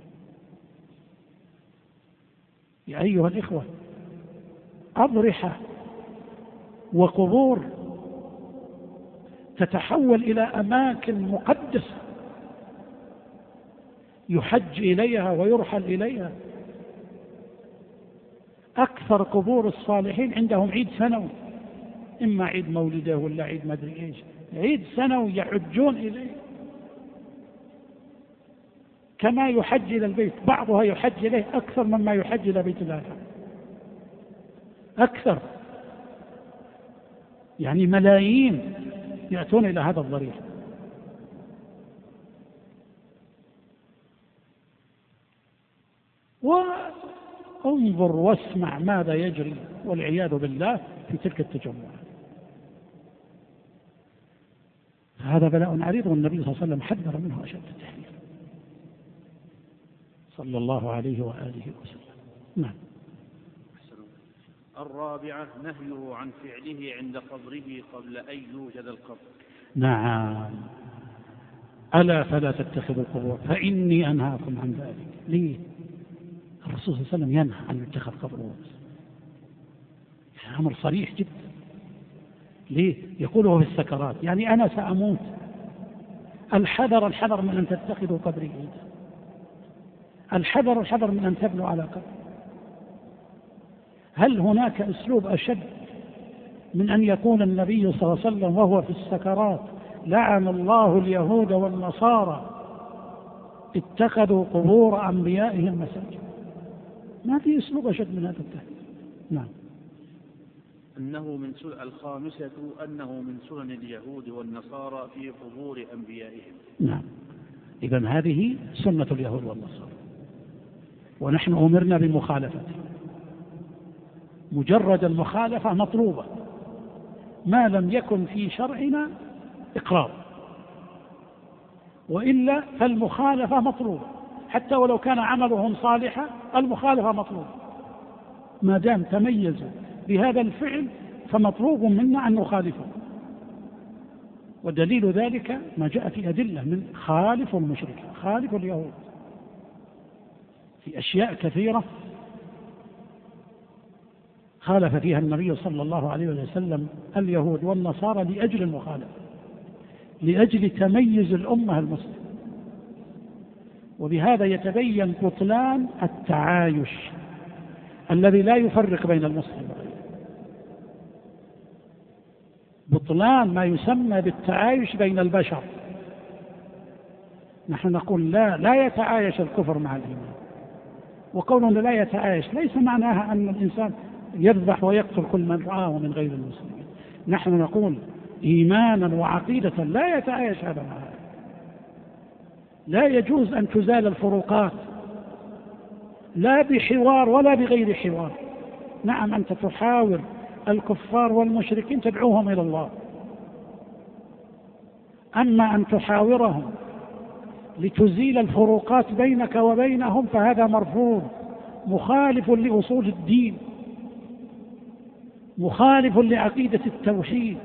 يا أيها الإخوة، أضرحة وقبور تتحول إلى أماكن مقدسة يحج إليها ويرحل إليها. أكثر قبور الصالحين عندهم عيد سنوي، إما عيد مولده ولا عيد ما أدري إيش، عيد سنوي يحجون إليه كما يحج إلى البيت، بعضها يحج إليه أكثر مما يحج إلى بيت الله، أكثر، يعني ملايين يأتون إلى هذا الضريح. وانظر واسمع ماذا يجري والعياذ بالله في تلك التجمعات. هذا بلاء عريض، والنبي صلى الله عليه وسلم حذر منه أشد التحذير صلى الله عليه وآله وسلم. نعم. الرابعة نهيه عن فعله عند قبره قبل أن يوجد القبر. نعم. ألا فلا تتخذوا القبور فإني أنهاكم عن ذلك. ليه؟ الرسول صلى الله عليه وسلم ينهى عن اتخاذ قبره، أمر صريح جدا. ليه؟ يقوله في السكرات، يعني أنا سأموت، الحذر الحذر من أن تتخذوا قبري عيدا، الحذر الحذر من أن تبنوا على قبر. هل هناك أسلوب أشد من أن يقول النبي صلى الله عليه وسلم وهو في السكرات لعن الله اليهود والنصارى اتخذوا قبور أنبيائهم مساجد؟ ما في أسلوب أشد من هذا التهديد. نعم. الخامسة أنه من سنن اليهود والنصارى في قبور أنبيائهم. نعم. إذن هذه سنة اليهود والنصارى، ونحن أمرنا بمخالفته. مجرد المخالفة مطلوبة ما لم يكن في شرعنا إقرار، وإلا فالمخالفة مطلوبة حتى ولو كان عملهم صالحا، المخالفة مطلوبة ما دام تميزوا بهذا الفعل، فمطلوب منا أن نخالفه. ودليل ذلك ما جاء في أدلة من خالف المشرك، خالف اليهود في أشياء كثيرة خالف فيها النبي صلى الله عليه وسلم اليهود والنصارى لأجل المخالفة، لأجل تميز الأمة المسلمة. وبهذا يتبين بطلان التعايش الذي لا يفرق بين المسلم وغيره، بطلان ما يسمى بالتعايش بين البشر. نحن نقول لا يتعايش الكفر مع الإيمان، وقولنا لا يتعايش ليس معناها أن الإنسان يذبح ويقتل كل من رآه من غير المسلمين. نحن نقول إيمانا وعقيدة لا يتعايش هذا مع هذا. لا يجوز أن تزال الفروقات لا بحوار ولا بغير حوار. نعم، أنت تحاور الكفار والمشركين تدعوهم إلى الله، أما أن تحاورهم لتزيل الفروقات بينك وبينهم فهذا مرفوض، مخالف لأصول الدين، مخالف لعقيدة التوحيد.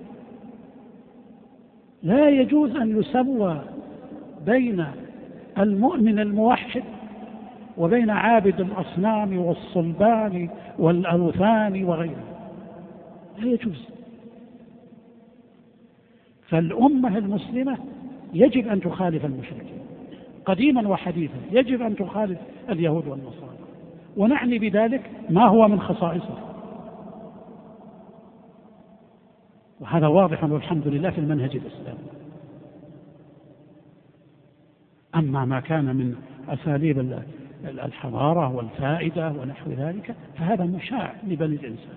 لا يجوز أن يسوى بين المؤمن الموحد وبين عابد الأصنام والصلبان والأوثان وغيره، لا يجوز. فالأمة المسلمة يجب أن تخالف المشركين قديما وحديثا، يجب أن تخالف اليهود والنصارى، ونعني بذلك ما هو من خصائصه، وهذا واضح والحمد لله في المنهج الإسلامي. أما ما كان من أساليب الحضارة والفائدة ونحو ذلك فهذا مشاع لبني الإنسان،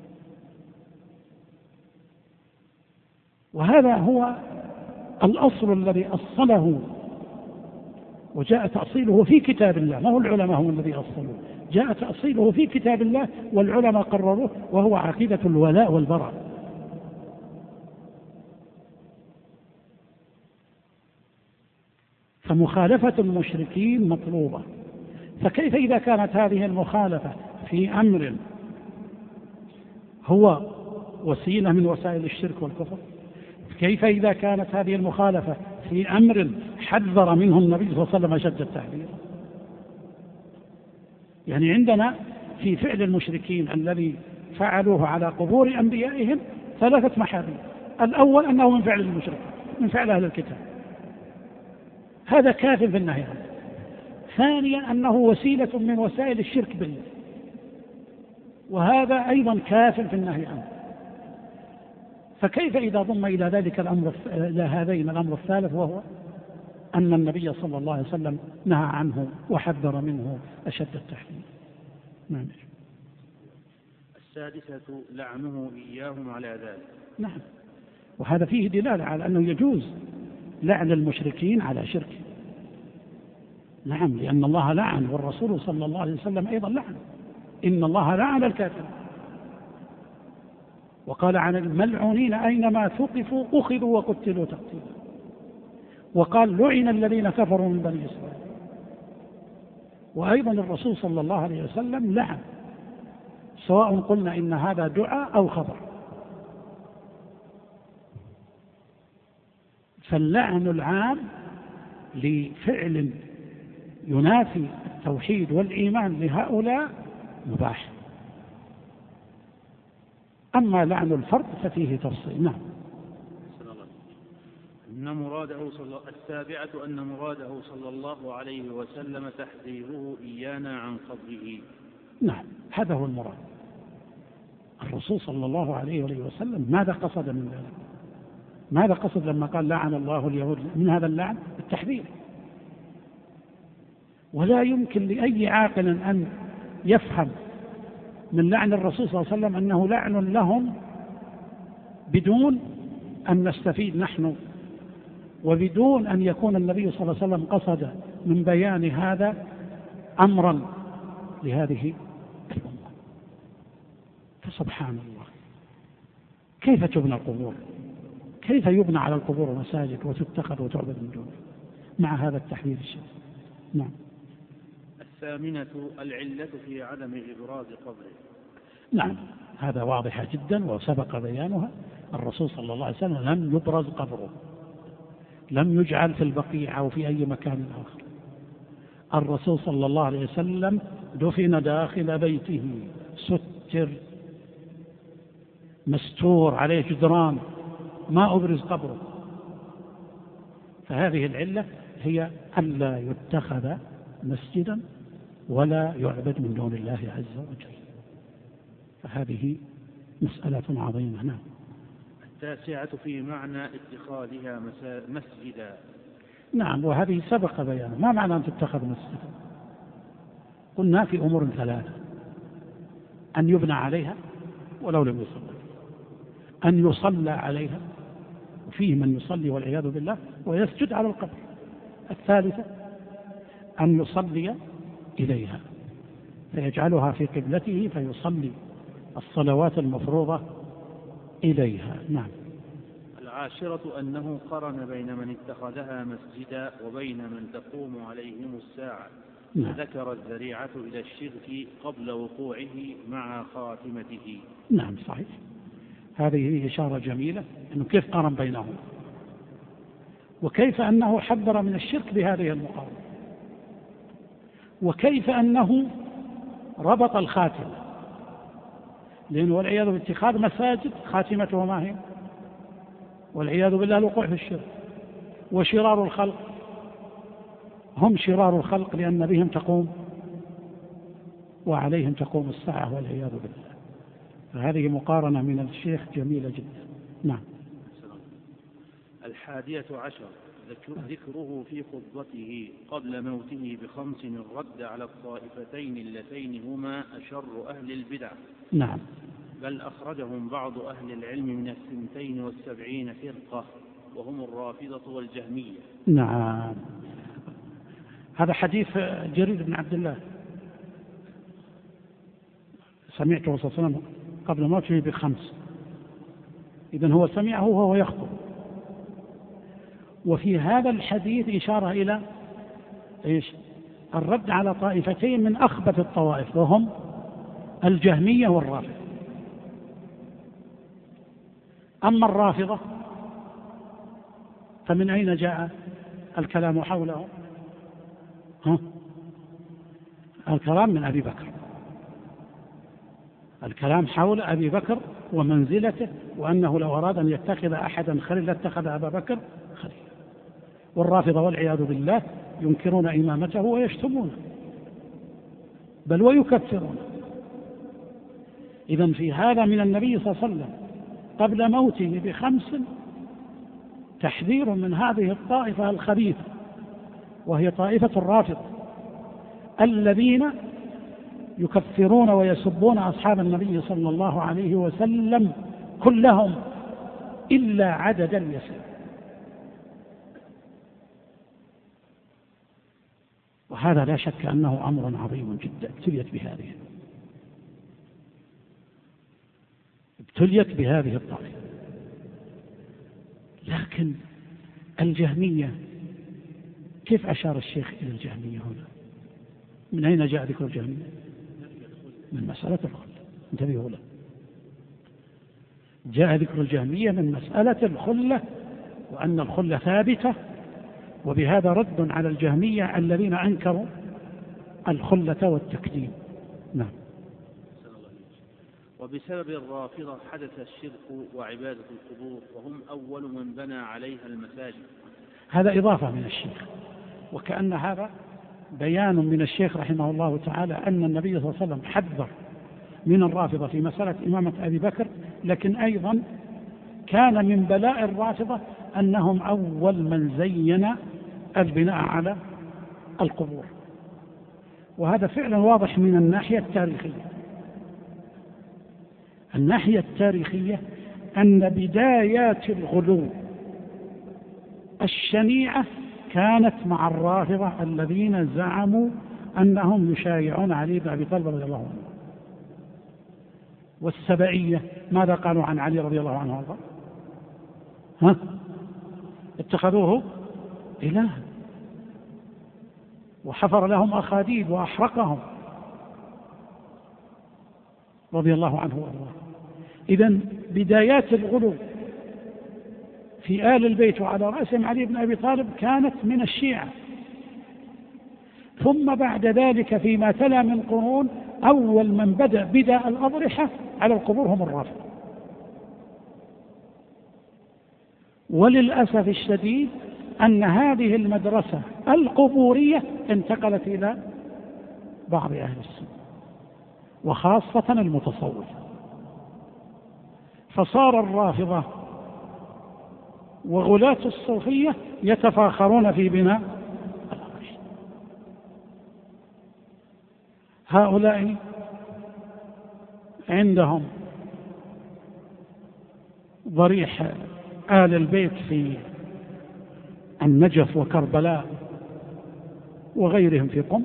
وهذا هو الأصل الذي أصله وجاء تأصيله في كتاب الله، ما هو العلماء هم الذي أصلوه، جاء تأصيله في كتاب الله والعلماء قرروه، وهو عقيدة الولاء والبراء. فمخالفة المشركين مطلوبة، فكيف إذا كانت هذه المخالفة في أمر هو وسيلة من وسائل الشرك والكفر؟ كيف إذا كانت هذه المخالفة في أمر حذر منه النبي صلى الله عليه وسلم أشد التحذير؟ يعني عندنا في فعل المشركين الذي فعلوه على قبور أنبيائهم 3 محاذير. الأول أنه من فعل المشرك، من فعل أهل الكتاب، هذا كاف في النهي عنه. ثانيا أنه وسيلة من وسائل الشرك بالله، وهذا أيضا كاف في النهي عنه. فكيف إذا ضم إلى ذلك الأمر إلى هذين الأمر الثالث، وهو أن النبي صلى الله عليه وسلم نهى عنه وحذر منه أشد التحذير. نعم. السادسة لعنه إياهم على ذلك. نعم، وهذا فيه دلالة على أنه يجوز لعن المشركين على شرك. نعم، لأن الله لعن والرسول صلى الله عليه وسلم أيضا لعن. إن الله لعن الكافرين، وقال عن الملعونين أينما ثقفوا أخذوا وقتلوا تقتيلا، وقال لعن الذين كفروا من بني إسرائيل. وأيضا الرسول صلى الله عليه وسلم لعن، سواء قلنا إن هذا دعاء أو خبر. فاللعن العام لفعل ينافي التوحيد والإيمان لهؤلاء مباح، أما لعن الفرد ففيه تفصيل. نعم. السابعة أن مراده صلى الله عليه وسلم تحذيره إيانا عن قبره. نعم، هذا هو المراد. الرسول صلى الله عليه وسلم ماذا قصد من ذلك؟ ماذا قصد لما قال لعن الله اليهود؟ من هذا اللعن التحذير. ولا يمكن لأي عاقل أن يفهم من لعن الرسول صلى الله عليه وسلم أنه لعن لهم بدون أن نستفيد نحن، وبدون أن يكون النبي صلى الله عليه وسلم قصد من بيان هذا أمرا لهذه الأمة. فسبحان الله، كيف تبنى القبور؟ كيف يبنى على القبور مساجد وتتخذ وتعبد من دونه مع هذا التحذير الشديد؟ نعم. الثامنة العلة في عدم إبراز قبره. نعم، هذا واضحة جدا وسبق بيانها. الرسول صلى الله عليه وسلم لم يبرز قبره، لم يجعل في البقيع أو في أي مكان آخر. الرسول صلى الله عليه وسلم دفن داخل بيته، ستر مستور عليه جدران، ما أبرز قبره. فهذه العلة هي ألا يتخذ مسجدا ولا يعبد من دون الله عز وجل. فهذه مسألة عظيمة. نعم. التاسعة في معنى اتخاذها مسجدا. نعم، وهذه سبق بيانها. ما معنى أن تتخذ مسجدا؟ قلنا في أمور ثلاثة: أن يبنى عليها ولو لم يصلى، أن يصلى عليها وفيه من يصلي والعياذ بالله ويسجد على القبر. الثالثة أن يصلي إليها فيجعلها في قبلته فيصلي الصلوات المفروضة إليها. نعم. العاشرة أنه قرن بين من اتخذها مسجدا وبين من تقوم عليهم الساعة. نعم. ذكر الذريعة إلى الشرك قبل وقوعه مع خاتمته. نعم صحيح، هذه إشارة جميلة أنه كيف قرن بينهم، وكيف أنه حذر من الشرك بهذه المقارنة، وكيف أنه ربط الخاتمة، لأنه والعياذ باتخاذ مساجد خاتمته ما هي؟ والعياذ بالله الوقوع في الشرك. وشرار الخلق هم شرار الخلق لأن بهم تقوم وعليهم تقوم الساعة والعياذ بالله. فهذه مقارنة من الشيخ جميلة جدا. نعم. الحادية عشر ذكره في خطبته قبل موته ب5 الرد على الطائفتين اللتين هما أشر أهل البدع. نعم. بل أخرجهم بعض أهل العلم من 72 فرقة وهم الرافضة والجهمية. نعم، هذا حديث جرير بن عبد الله، سمعته صلى الله عليه وسلم قبل موته ب5. إذن هو سمعه وهو يخطب. وفي هذا الحديث إشارة إلى إيش؟ الرد على طائفتين من أخبث الطوائف وهم الجهمية والرافضة. أما الرافضة فمن أين جاء الكلام حولهم؟ الكلام من أبي بكر، الكلام حول أبي بكر ومنزلته، وأنه لو أراد أن يتخذ أحدا خليلا لاتخذ أبا بكر خليلا. والرافضة والعياذ بالله ينكرون إمامته ويشتمونه بل ويكفرون. إذن في هذا من النبي صلى الله عليه وسلم قبل موته ب5 تحذير من هذه الطائفة الخبيثة، وهي طائفة الرافضة الذين يكفرون ويسبون أصحاب النبي صلى الله عليه وسلم كلهم إلا عددا يسير. وهذا لا شك أنه أمر عظيم جدا ابتليت بهذه الطائفة. لكن الجهمية، كيف أشار الشيخ إلى الجهمية هنا؟ من أين جاء ذكر الجهمية؟ من مسألة الخلة. انتبهوا له، جاء ذكر الجهمية من مسألة الخلة، وأن الخلة ثابتة، وبهذا رد على الجهمية الذين أنكروا الخلة والتكذيب. نعم. وبسبب الرافضة حدث الشرك وعبادة القبور، وهم أول من بنى عليها المساجد. هذا إضافة من الشيخ، وكأن هذا بيان من الشيخ رحمه الله تعالى أن النبي صلى الله عليه وسلم حذر من الرافضة في مسألة إمامة أبي بكر، لكن أيضا كان من بلاء الرافضة أنهم أول من زين البناء على القبور. وهذا فعلا واضح من الناحية التاريخية. الناحية التاريخية أن بدايات الغلو الشنيعة كانت مع الرافضة الذين زعموا أنهم يشايعون علي بن أبي طالب رضي الله عنه. والسبعية ماذا قالوا عن علي رضي الله عنه وارضاه؟ اتخذوه إلها، وحفر لهم أخاديد وأحرقهم رضي الله عنه وارضاه. إذن بدايات الغلو في آل البيت وعلى رأسهم علي بن أبي طالب كانت من الشيعة. ثم بعد ذلك فيما تلا من قرون أول من بدأ الأضرحة على القبور هم الرافضة. وللأسف الشديد أن هذه المدرسة القبورية انتقلت إلى بعض أهل السنة وخاصة المتصوفة، فصار الرافضة وغلاة الصوفية يتفاخرون في بناء الأضرحة. هؤلاء عندهم ضريح آل البيت في النجف وكربلاء وغيرهم في قم،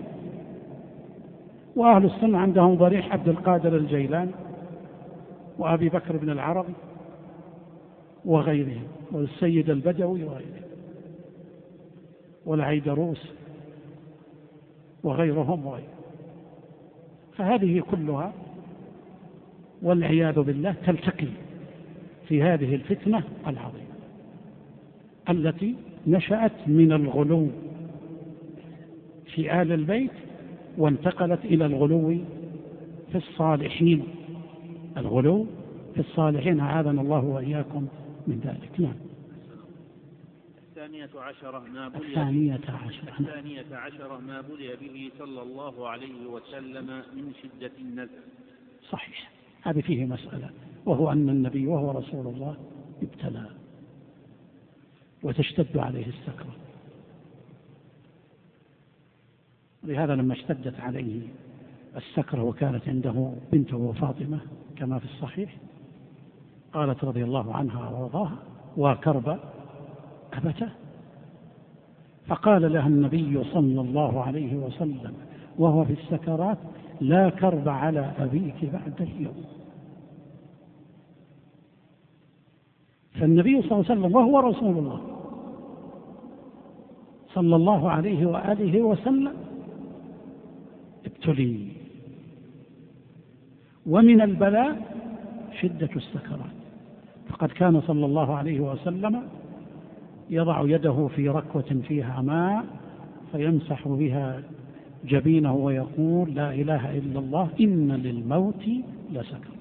وأهل السنة عندهم ضريح عبد القادر الجيلاني وأبي بكر بن العربي وغيرهم، والسيد البدوي وغيرهم، والعيدروس وغيرهم وغيرهم. فهذه كلها والعياذ بالله تلتقي في هذه الفتنة العظيمة التي نشأت من الغلو في آل البيت وانتقلت إلى الغلو في الصالحين. الغلو في الصالحين أعاذنا الله وإياكم من ذلك. نعم. الثانية عشرة ما بلي به صلى الله عليه وسلم من شدة النزع. صحيح، هذه فيه مسألة، وهو أن النبي وهو رسول الله ابتلى وتشتد عليه السكرة. لهذا لما اشتدت عليه السكرة وكانت عنده بنته فاطمة كما في الصحيح، قالت رضي الله عنها وارضاها: وكرب أبته. فقال لها النبي صلى الله عليه وسلم وهو في السكرات: لا كرب على أبيك بعد اليوم. فالنبي صلى الله عليه وسلم وهو رسول الله صلى الله عليه وآله وسلم ابتلي، ومن البلاء شدة السكرات. فقد كان صلى الله عليه وسلم يضع يده في ركوة فيها ماء فيمسح بها جبينه ويقول: لا إله إلا الله إن للموت لسكر.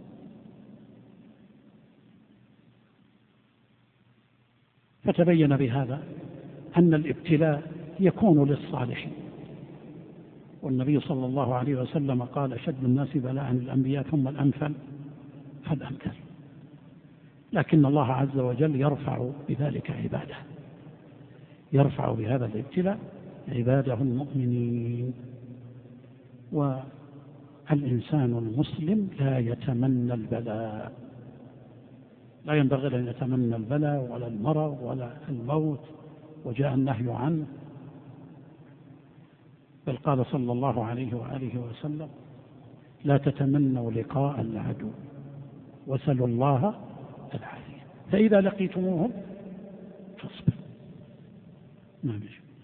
فتبين بهذا أن الابتلاء يكون للصالحين. والنبي صلى الله عليه وسلم قال: أشد الناس بلاء الأنبياء ثم الأمثل فالأمثل. لكن الله عز وجل يرفع بذلك عباده، يرفع بهذا الابتلاء عباده المؤمنين. والإنسان المسلم لا يتمنى البلاء، لا ينبغي أن يتمنى البلاء ولا المرض ولا الموت، وجاء النهي عنه. بل قال صلى الله عليه وآله وسلم: لا تتمنوا لقاء العدو وسلوا الله العافية، فإذا لقيتموهم فاصبروا. نعم.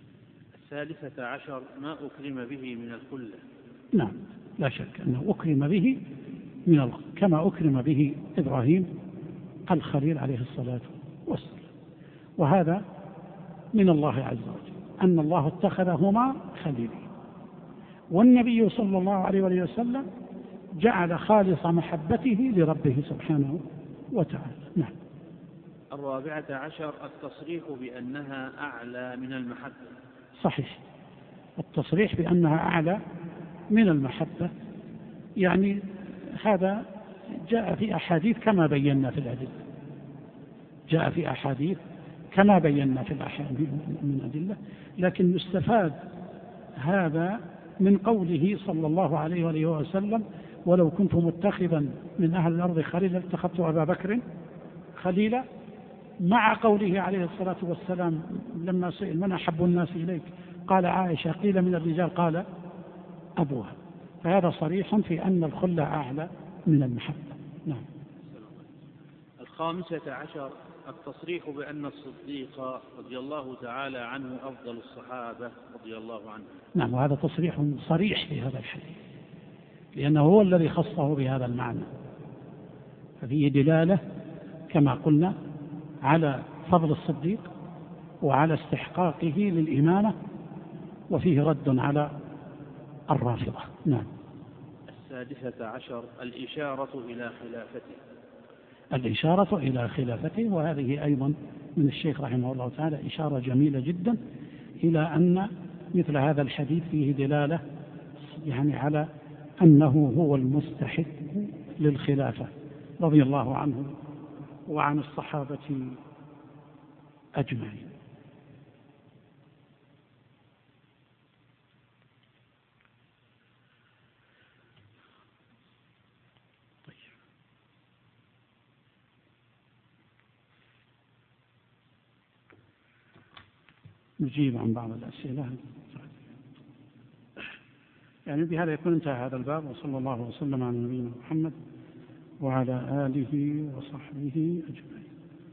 13 ما أكرم به من الخلة. نعم، لا شك أنه أكرم به كما أكرم به إبراهيم الخليل عليه الصلاة والسلام. وهذا من الله عز وجل، أن الله اتخذهما خليلين. والنبي صلى الله عليه وسلم جعل خالص محبته لربه سبحانه وتعالى. نعم. 14 التصريح بأنها أعلى من المحبة. صحيح، التصريح بأنها أعلى من المحبة، يعني هذا جاء في أحاديث كما بينا في الأدلة، جاء في أحاديث كما بينا في الأحاديث من أدلة، لكن يستفاد هذا من قوله صلى الله عليه وآله وسلم: ولو كنت متخذا من أهل الأرض خليلا اتخذت أبا بكر خليلا، مع قوله عليه الصلاة والسلام لما سئل: من أحب الناس إليك؟ قال: عائشة. قيل: من الرجال؟ قال: أبوها. فهذا صريح في أن الخلة أعلى من المحبة. نعم. 15 التصريح بأن الصديق رضي الله تعالى عنه أفضل الصحابة رضي الله عنه. نعم، وهذا تصريح صريح في هذا الحديث، لأنه هو الذي خصه بهذا المعنى، ففيه دلالة كما قلنا على فضل الصديق وعلى استحقاقه للإمامة، وفيه رد على الرافضة. نعم. 16 الإشارة إلى خلافته. الإشارة إلى خلافته، وهذه أيضا من الشيخ رحمه الله تعالى إشارة جميلة جدا إلى أن مثل هذا الحديث فيه دلالة يعني على أنه هو المستحق للخلافة رضي الله عنه وعن الصحابة أجمعين. نجيب عن بعض الأسئلة، يعني بهذا يكون انتهى هذا الباب. وصلى الله وسلم على نبينا محمد وعلى آله وصحبه أجمعين.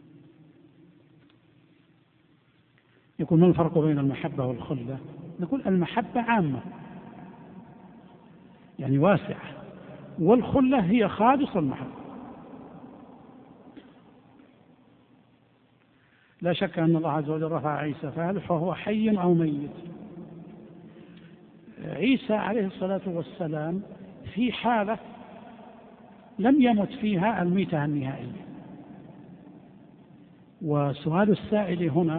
يقول: ما الفرق بين المحبة والخلة؟ نقول المحبة عامة يعني واسعة، والخلة هي خالص المحبة. لا شك أن الله عز وجل رفع عيسى، فهل هو حي أو ميت؟ عيسى عليه الصلاة والسلام في حالة لم يمت فيها الميتة النهائية. وسؤال السائل هنا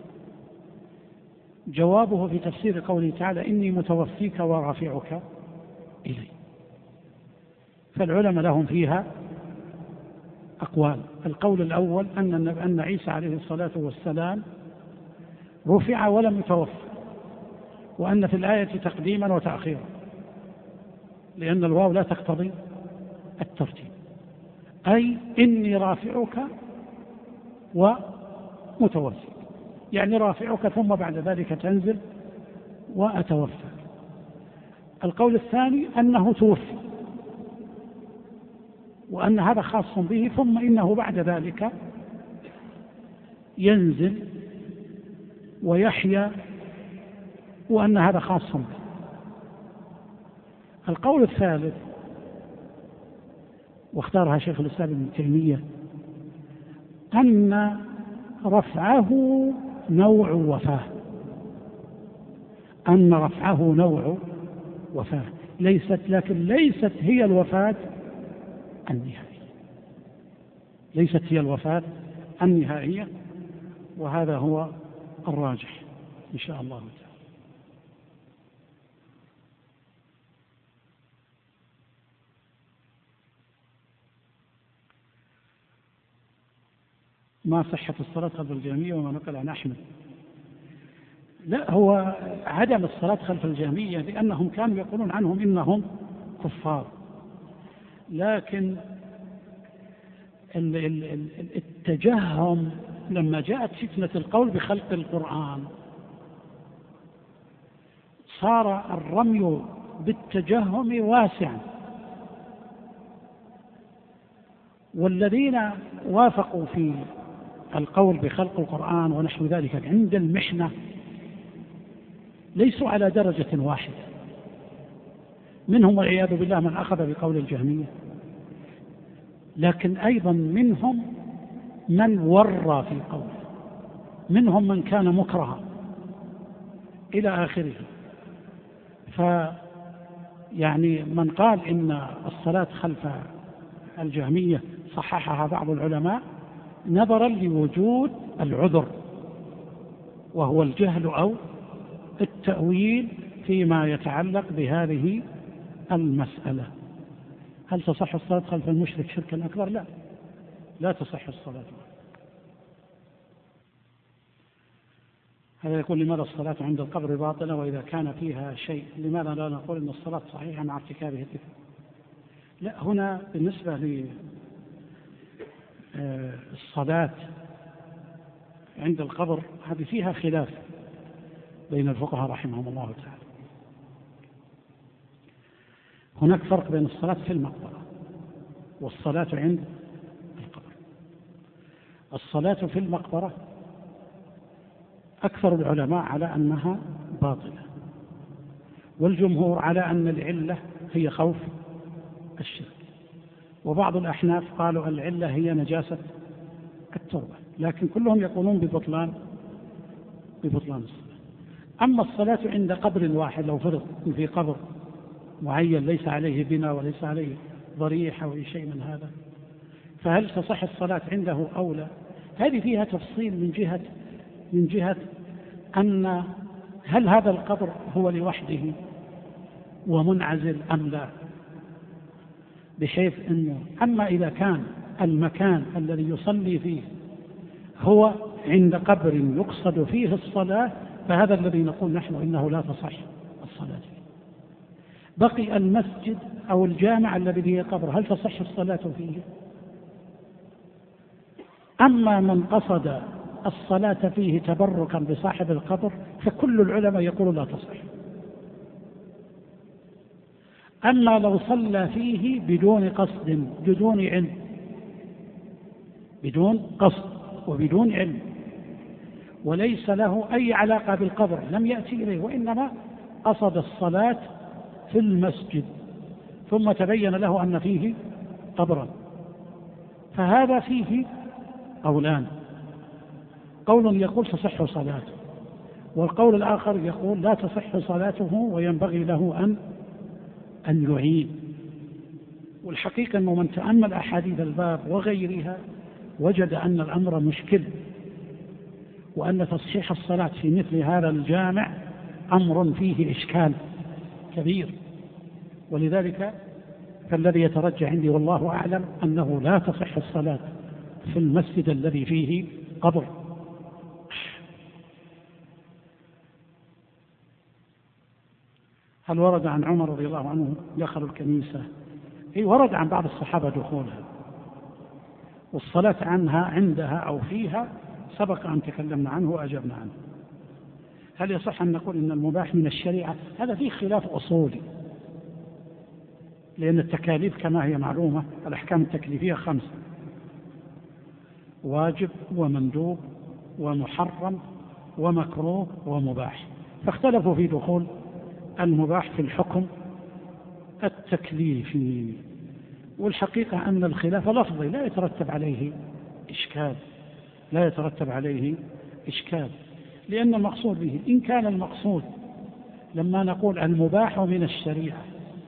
جوابه في تفسير قوله تعالى: إني متوفيك ورافعك إلي. فالعلماء لهم فيها أقوال. القول الأول أن عيسى عليه الصلاة والسلام رفع ولم يتوفى، وأن في الآية تقديما وتأخيرا، لأن الواو لا تقتضي الترتيب، أي إني رافعك ومتوفيك، يعني رافعك ثم بعد ذلك تنزل وأتوفى. القول الثاني أنه توفي، وأن هذا خاص به، ثم إنه بعد ذلك ينزل ويحيا، وأن هذا خاص به. القول الثالث واختارها شيخ الإسلام ابن تيمية أن رفعه نوع وفاة، أن رفعه نوع وفاة لكن ليست هي الوفاة النهائية، ليست هي الوفاة النهائية، وهذا هو الراجح إن شاء الله تعالى. ما صحة الصلاة خلف الجهمية وما نقل عن أحمد. لا، هو عدم الصلاة خلف الجهمية لأنهم كانوا يقولون عنهم إنهم كفار، لكن التجهم لما جاءت فتنة القول بخلق القرآن صار الرمي بالتجهم واسعا، والذين وافقوا في القول بخلق القرآن ونحو ذلك عند المحنة ليسوا على درجة واحدة، منهم والعياذ بالله من أخذ بقول الجهمية، لكن أيضا منهم من ورى في قوله، منهم من كان مكرها إلى آخره. فيعني من قال إن الصلاة خلف الجهمية صححها بعض العلماء نظرا لوجود العذر وهو الجهل أو التأويل فيما يتعلق بهذه المسألة. هل تصح الصلاة خلف المشرك شركا أكبر؟ لا، لا تصح الصلاة. هذا يقول لماذا الصلاة عند القبر باطلة وإذا كان فيها شيء لماذا لا نقول أن الصلاة صحيحة مع ارتكابه الإثم؟ لا، هنا بالنسبة للصلاة عند القبر هذه فيها خلاف بين الفقهاء رحمهم الله تعالى. هناك فرق بين الصلاة في المقبرة والصلاة عند القبر. الصلاة في المقبرة أكثر العلماء على أنها باطلة، والجمهور على أن العلة هي خوف الشرك، وبعض الأحناف قالوا العلة هي نجاسة التربة، لكن كلهم يقولون ببطلان الصلاة. أما الصلاة عند قبر واحد، لو فرض في قبر معين ليس عليه بناء وليس عليه ضريح أو شيء من هذا، فهل تصح الصلاة عنده أو لا؟ هذه فيها تفصيل من جهة أن هل هذا القبر هو لوحده ومنعزل أم لا، بحيث أنه أما إذا كان المكان الذي يصلي فيه هو عند قبر يقصد فيه الصلاة فهذا الذي نقول نحن إنه لا تصح الصلاة فيه. بقي المسجد أو الجامع الذي هي قبر هل تصح الصلاة فيه؟ أما من قصد الصلاة فيه تبركا بصاحب القبر فكل العلماء يقولون لا تصح. أما لو صلى فيه بدون قصد بدون علم، بدون قصد وبدون علم، وليس له أي علاقة بالقبر، لم يأتي إليه وإنما قصد الصلاة في المسجد ثم تبين له أن فيه قبرا، فهذا فيه قولان، قول يقول تصح صلاته، والقول الآخر يقول لا تصح صلاته وينبغي له أن يعيد. والحقيقة أنه من تأمل أحاديث الباب وغيرها وجد أن الأمر مشكل، وأن تصحيح الصلاة في مثل هذا الجامع أمر فيه إشكال كبير، ولذلك فالذي يترجى عندي والله أعلم أنه لا تصح الصلاة في المسجد الذي فيه قبر. هل ورد عن عمر رضي الله عنه دخل الكنيسة؟ ورد عن بعض الصحابة دخولها، والصلاة عنها عندها أو فيها سبق أن تكلمنا عنه وأجبنا عنه. هل يصح أن نقول إن المباح من الشريعة؟ هذا فيه خلاف أصولي، لأن التكاليف كما هي معلومة الأحكام التكليفية 5: واجب ومندوب ومحرم ومكروه ومباح، فاختلفوا في دخول المباح في الحكم التكليفي. والحقيقة أن الخلاف لفظي لا يترتب عليه إشكال، لأن المقصود به إن كان المقصود لما نقول المباح من الشريعة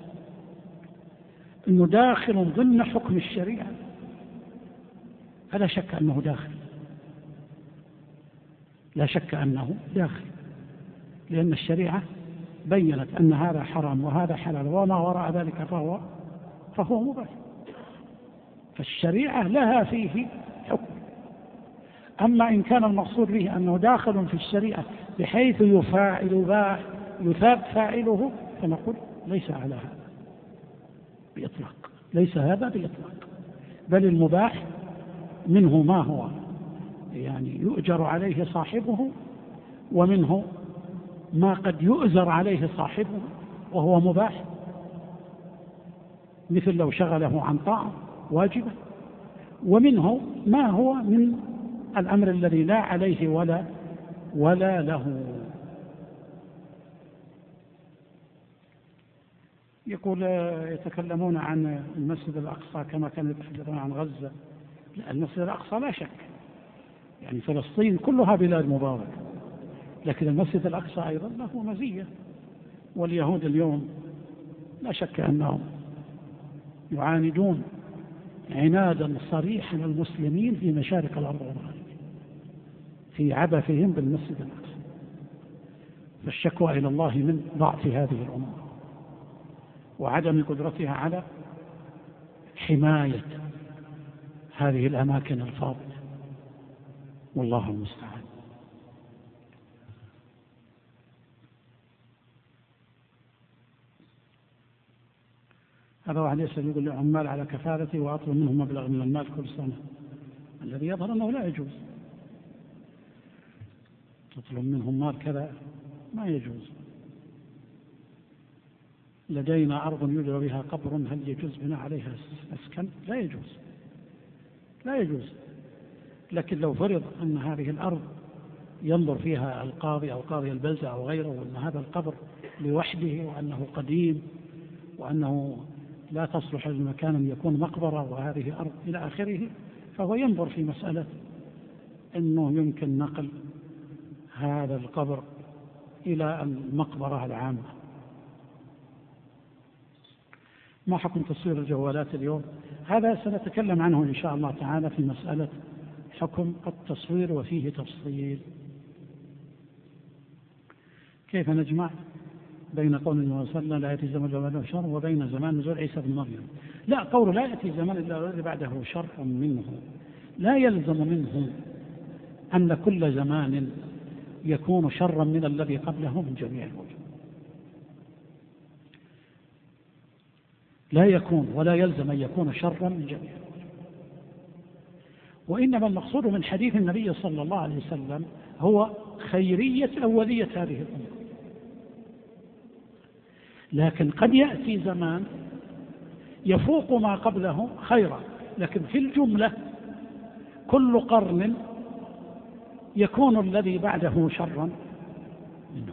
أنه داخل ضمن حكم الشريعة فلا شك أنه داخل، لا شك أنه داخل، لأن الشريعة بيّنت أن هذا حرام وهذا حلال وما وراء ذلك فهو مباح، فالشريعة لها فيه حكم. أما إن كان المقصود به أنه داخل في الشريعة بحيث يثاب فاعله فنقول ليس على هذا بإطلاق، ليس هذا بإطلاق، بل المباح منه ما هو يعني يؤجر عليه صاحبه، ومنه ما قد يؤجر عليه صاحبه وهو مباح، مثل لو شغله عن طاعة واجبة، ومنه ما هو من الأمر الذي لا عليه ولا له. يقول يتكلمون عن المسجد الأقصى كما كانوا يتحدثون عن غزة. لا، المسجد الأقصى لا شك يعني فلسطين كلها بلاد مباركة، لكن المسجد الأقصى أيضا له مزية. واليهود اليوم لا شك أنهم يعاندون عنادا صريحا المسلمين في مشارق الأرض والمغارب في عبثهم بالمسجد الأقصى، فالشكوى إلى الله من ضعف هذه الأمور وعدم قدرتها على حماية هذه الأماكن الفاضلة، والله المستعان. هذا واحد يسأل يقول لي عمال على كفالتي وأطلب منهم مبلغ من المال كل سنة، الذي يظهر أنه لا يجوز. تطلب منهم مال كذا ما يجوز. لدينا أرض يوجد بها قبر، هل يجوز بناء عليها أسكن؟ لا يجوز، لا يجوز. لكن لو فرض أن هذه الأرض ينظر فيها القاضي أو قاضي البلدة أو غيره وأن هذا القبر لوحده وأنه قديم وأنه لا تصلح للمكان أن يكون مقبرة وهذه أرض إلى آخره، فهو ينظر في مسألة أنه يمكن نقل هذا القبر إلى المقبرة العامة. ما حكم تصوير الجوالات اليوم؟ هذا سنتكلم عنه إن شاء الله تعالى في مسألة حكم التصوير وفيه تفصيل. كيف نجمع بين قول النبي صلى الله عليه وسلم لا يأتي زمن إلا بعده شر وبين زمان نزول عيسى بن مريم؟ لا، قول لا يأتي زمن إلا بعده شر منه لا يلزم منه أن كل زمان يكون شرا من الذي قبله من جميع الوجوه، لا يكون ولا يلزم أن يكون شرا من جميع الوجوه. وإنما المقصود من حديث النبي صلى الله عليه وسلم هو خيرية أولية هذه الأمة. لكن قد يأتي زمان يفوق ما قبله خيرا، لكن في الجملة كل قرن يكون الذي بعده شرا منه.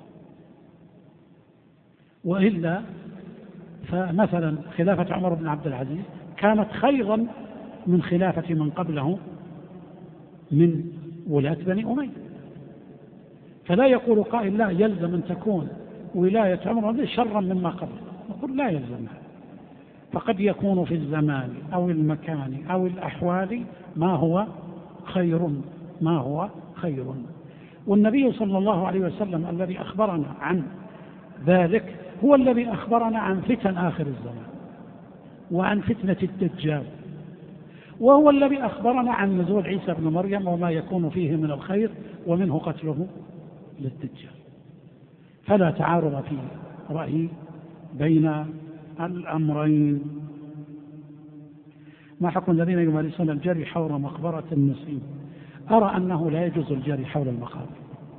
وإلا فمثلا خلافة عمر بن عبد العزيز كانت خيرا من خلافة من قبله من ولاة بني أمية. فلا يقول قائل لا يلزم أن تكون ولاية عمر شرا مما قبله، نقول لا يلزم، فقد يكون في الزمان أو المكان أو الأحوال ما هو خير. والنبي صلى الله عليه وسلم الذي أخبرنا عن ذلك هو الذي أخبرنا عن فتن آخر الزمان وعن فتنة الدجال، وهو الذي أخبرنا عن نزول عيسى بن مريم وما يكون فيه من الخير ومنه قتله للدجال. فلا تعارض في رأيي بين الأمرين. ما حكم الذين يمارسون الجري حول مقبرة النسيم؟ أرى أنه لا يجوز الجري حول المقابر،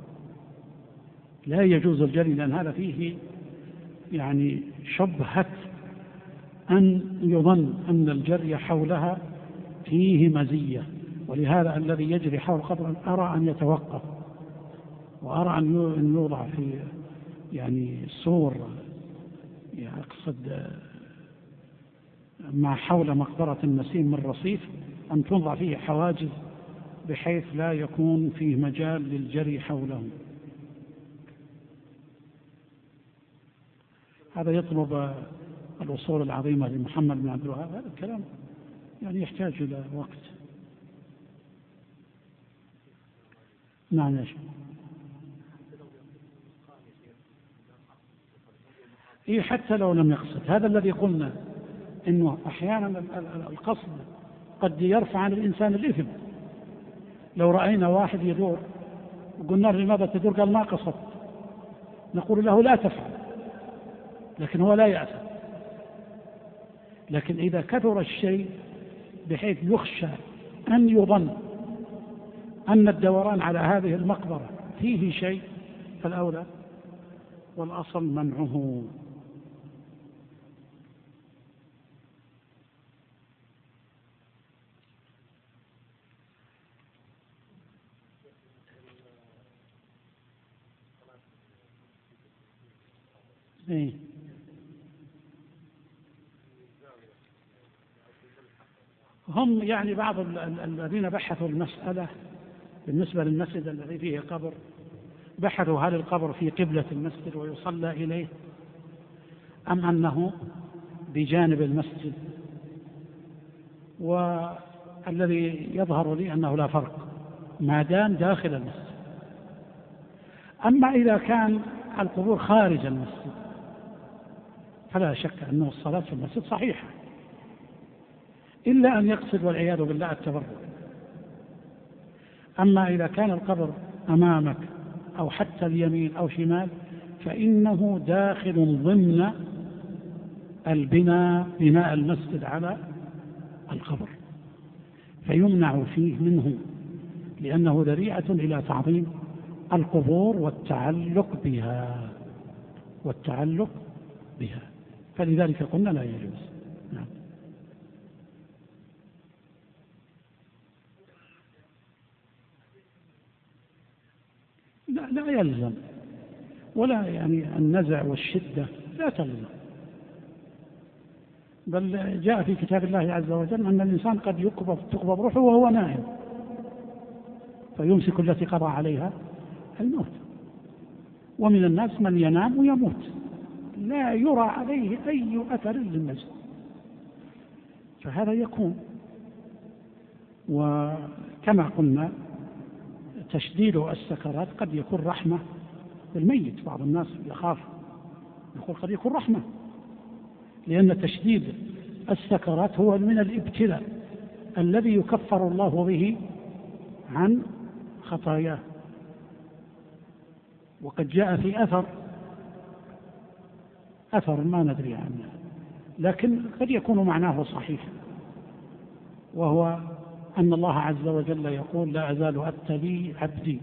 لا يجوز الجري، لأن هذا فيه يعني شبهة أن يظن أن الجري حولها فيه مزية، ولهذا الذي يجري حول قبر أرى أن يتوقف، وأرى أن يوضع في يعني سور، يعني أقصد ما حول مقبرة النسيم من رصيف أن تنضع فيه حواجز بحيث لا يكون فيه مجال للجري حوله. هذا يطلب الأصول العظيمة لمحمد بن عبد الوهاب، هذا الكلام يعني يحتاج إلى وقت. نعم يا شيخ. إيه حتى لو لم يقصد، هذا الذي قلنا إنه أحيانا القصد قد يرفع عن الإنسان الإثم، لو رأينا واحد يدور وقلنا له لماذا تدور؟ قال ما قصدت، نقول له لا تفعل، لكن هو لا يأثم. لكن إذا كثر الشيء بحيث يخشى أن يظن أن الدوران على هذه المقبرة فيه شيء فالأولى والأصل منعه. هم يعني بعض الذين بحثوا المسألة بالنسبة للمسجد الذي فيه قبر، بحثوا هل القبر في قبلة المسجد ويصلى إليه أم أنه بجانب المسجد، والذي يظهر لي أنه لا فرق ما دام داخل المسجد. أما إذا كان القبور خارج المسجد فلا شك أن الصلاة في المسجد صحيحة، إلا أن يقصد والعياذ بالله التبرك. أما إذا كان القبر أمامك أو حتى اليمين أو شمال فإنه داخل ضمن بناء المسجد على القبر، فيمنع فيه منه، لأنه ذريعة إلى تعظيم القبور والتعلق بها، فلذلك قلنا لا يجوز. نعم. لا يلزم، ولا يعني النزع والشدة لا تلزم، بل جاء في كتاب الله عز وجل أن الإنسان قد تقبض روحه وهو نائم فيمسك التي قضى عليها الموت، ومن الناس من ينام ويموت لا يرى عليه أي أثر للمجد، فهذا يكون. وكما قلنا تشديد السكرات قد يكون رحمة بالميت، بعض الناس يخاف يقول قد يكون رحمة، لأن تشديد السكرات هو من الابتلاء الذي يكفر الله به عن خطاياه. وقد جاء في أثر ما ندري عنه، لكن قد يكون معناه صحيح، وهو أن الله عز وجل يقول لا أزال أبتلي عبدي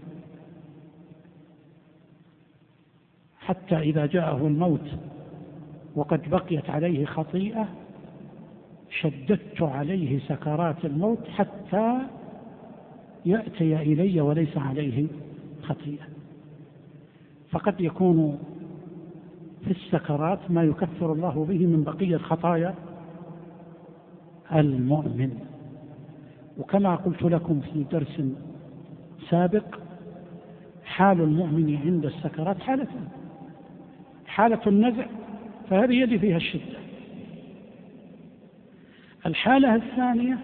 حتى إذا جاءه الموت وقد بقيت عليه خطيئة شددت عليه سكرات الموت حتى يأتي إلي وليس عليه خطيئة. فقد يكون في السكرات ما يكفر الله به من بقية خطايا المؤمن. وكما قلت لكم في درس سابق حال المؤمن عند السكرات حالتان: حالة النزع فهذه التي فيها الشدة، الحالة الثانية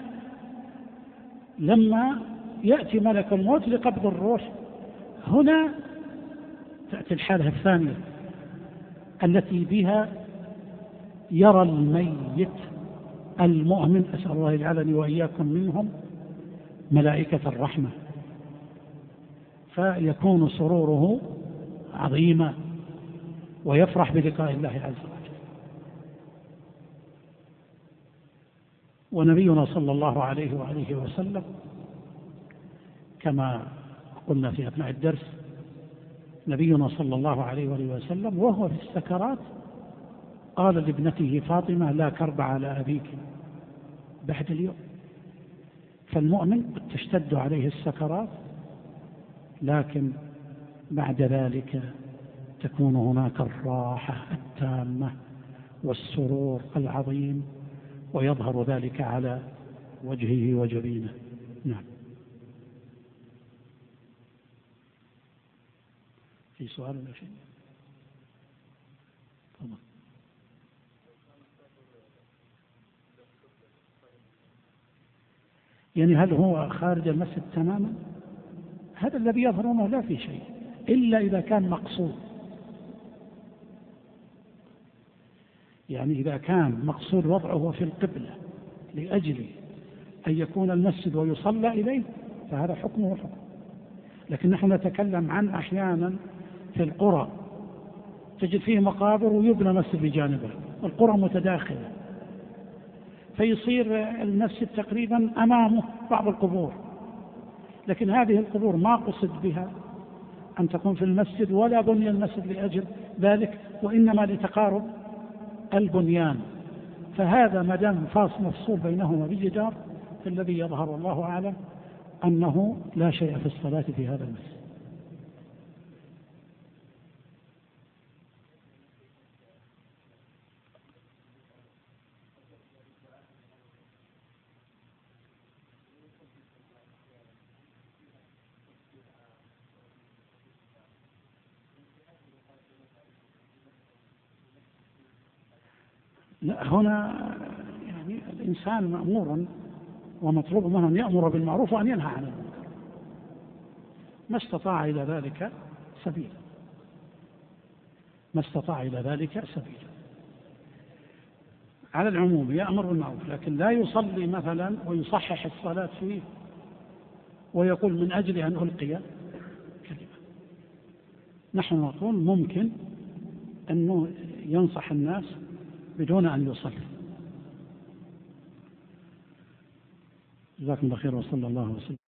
لما يأتي ملك الموت لقبض الروح، هنا تأتي الحالة الثانية التي بها يرى الميت المؤمن، أسأل الله يجعلني وإياكم منهم، ملائكة الرحمة، فيكون سروره عظيما ويفرح بلقاء الله عز وجل. ونبينا صلى الله عليه وآله وسلم كما قلنا في أثناء الدرس، نبينا صلى الله عليه وآله وسلم وهو في السكرات قال لابنته فاطمة لا كرب على أبيك بعد اليوم. فالمؤمن قد تشتد عليه السكرات، لكن بعد ذلك تكون هناك الراحة التامة والسرور العظيم، ويظهر ذلك على وجهه وجبينه. نعم. في سؤال ولا شيء؟ تفضل. يعني هل هو خارج المسجد تماما؟ هذا الذي يظهرونه لا في شيء، إلا إذا كان مقصود. يعني إذا كان مقصود وضعه في القبلة لأجل أن يكون المسجد ويصلى إليه فهذا حكمه حكم. لكن نحن نتكلم عن أحيانا في القرى تجد فيه مقابر ويبنى مسجد بجانبه، القرى متداخلة، فيصير المسجد تقريبا أمامه بعض القبور، لكن هذه القبور ما قصد بها أن تكون في المسجد ولا بني المسجد لأجل ذلك، وإنما لتقارب البنيان، فهذا ما دام مفصول بينهما بجدار، فالذي يظهر والله أعلم أنه لا شيء في الصلاة في هذا المسجد. لا، هنا يعني الإنسان مأمور ومطلوب منه أن يأمر بالمعروف وأن ينهى عن المنكر ما استطاع إلى ذلك سبيلا، ما استطاع إلى ذلك سبيلا. على العموم يأمر بالمعروف، لكن لا يصلي مثلا ويصحح الصلاة فيه ويقول من أجل أن ألقي كلمة. نحن نقول ممكن أنه ينصح الناس بدون أن يصلي. جزاكم الله خير وصلى الله وسلم.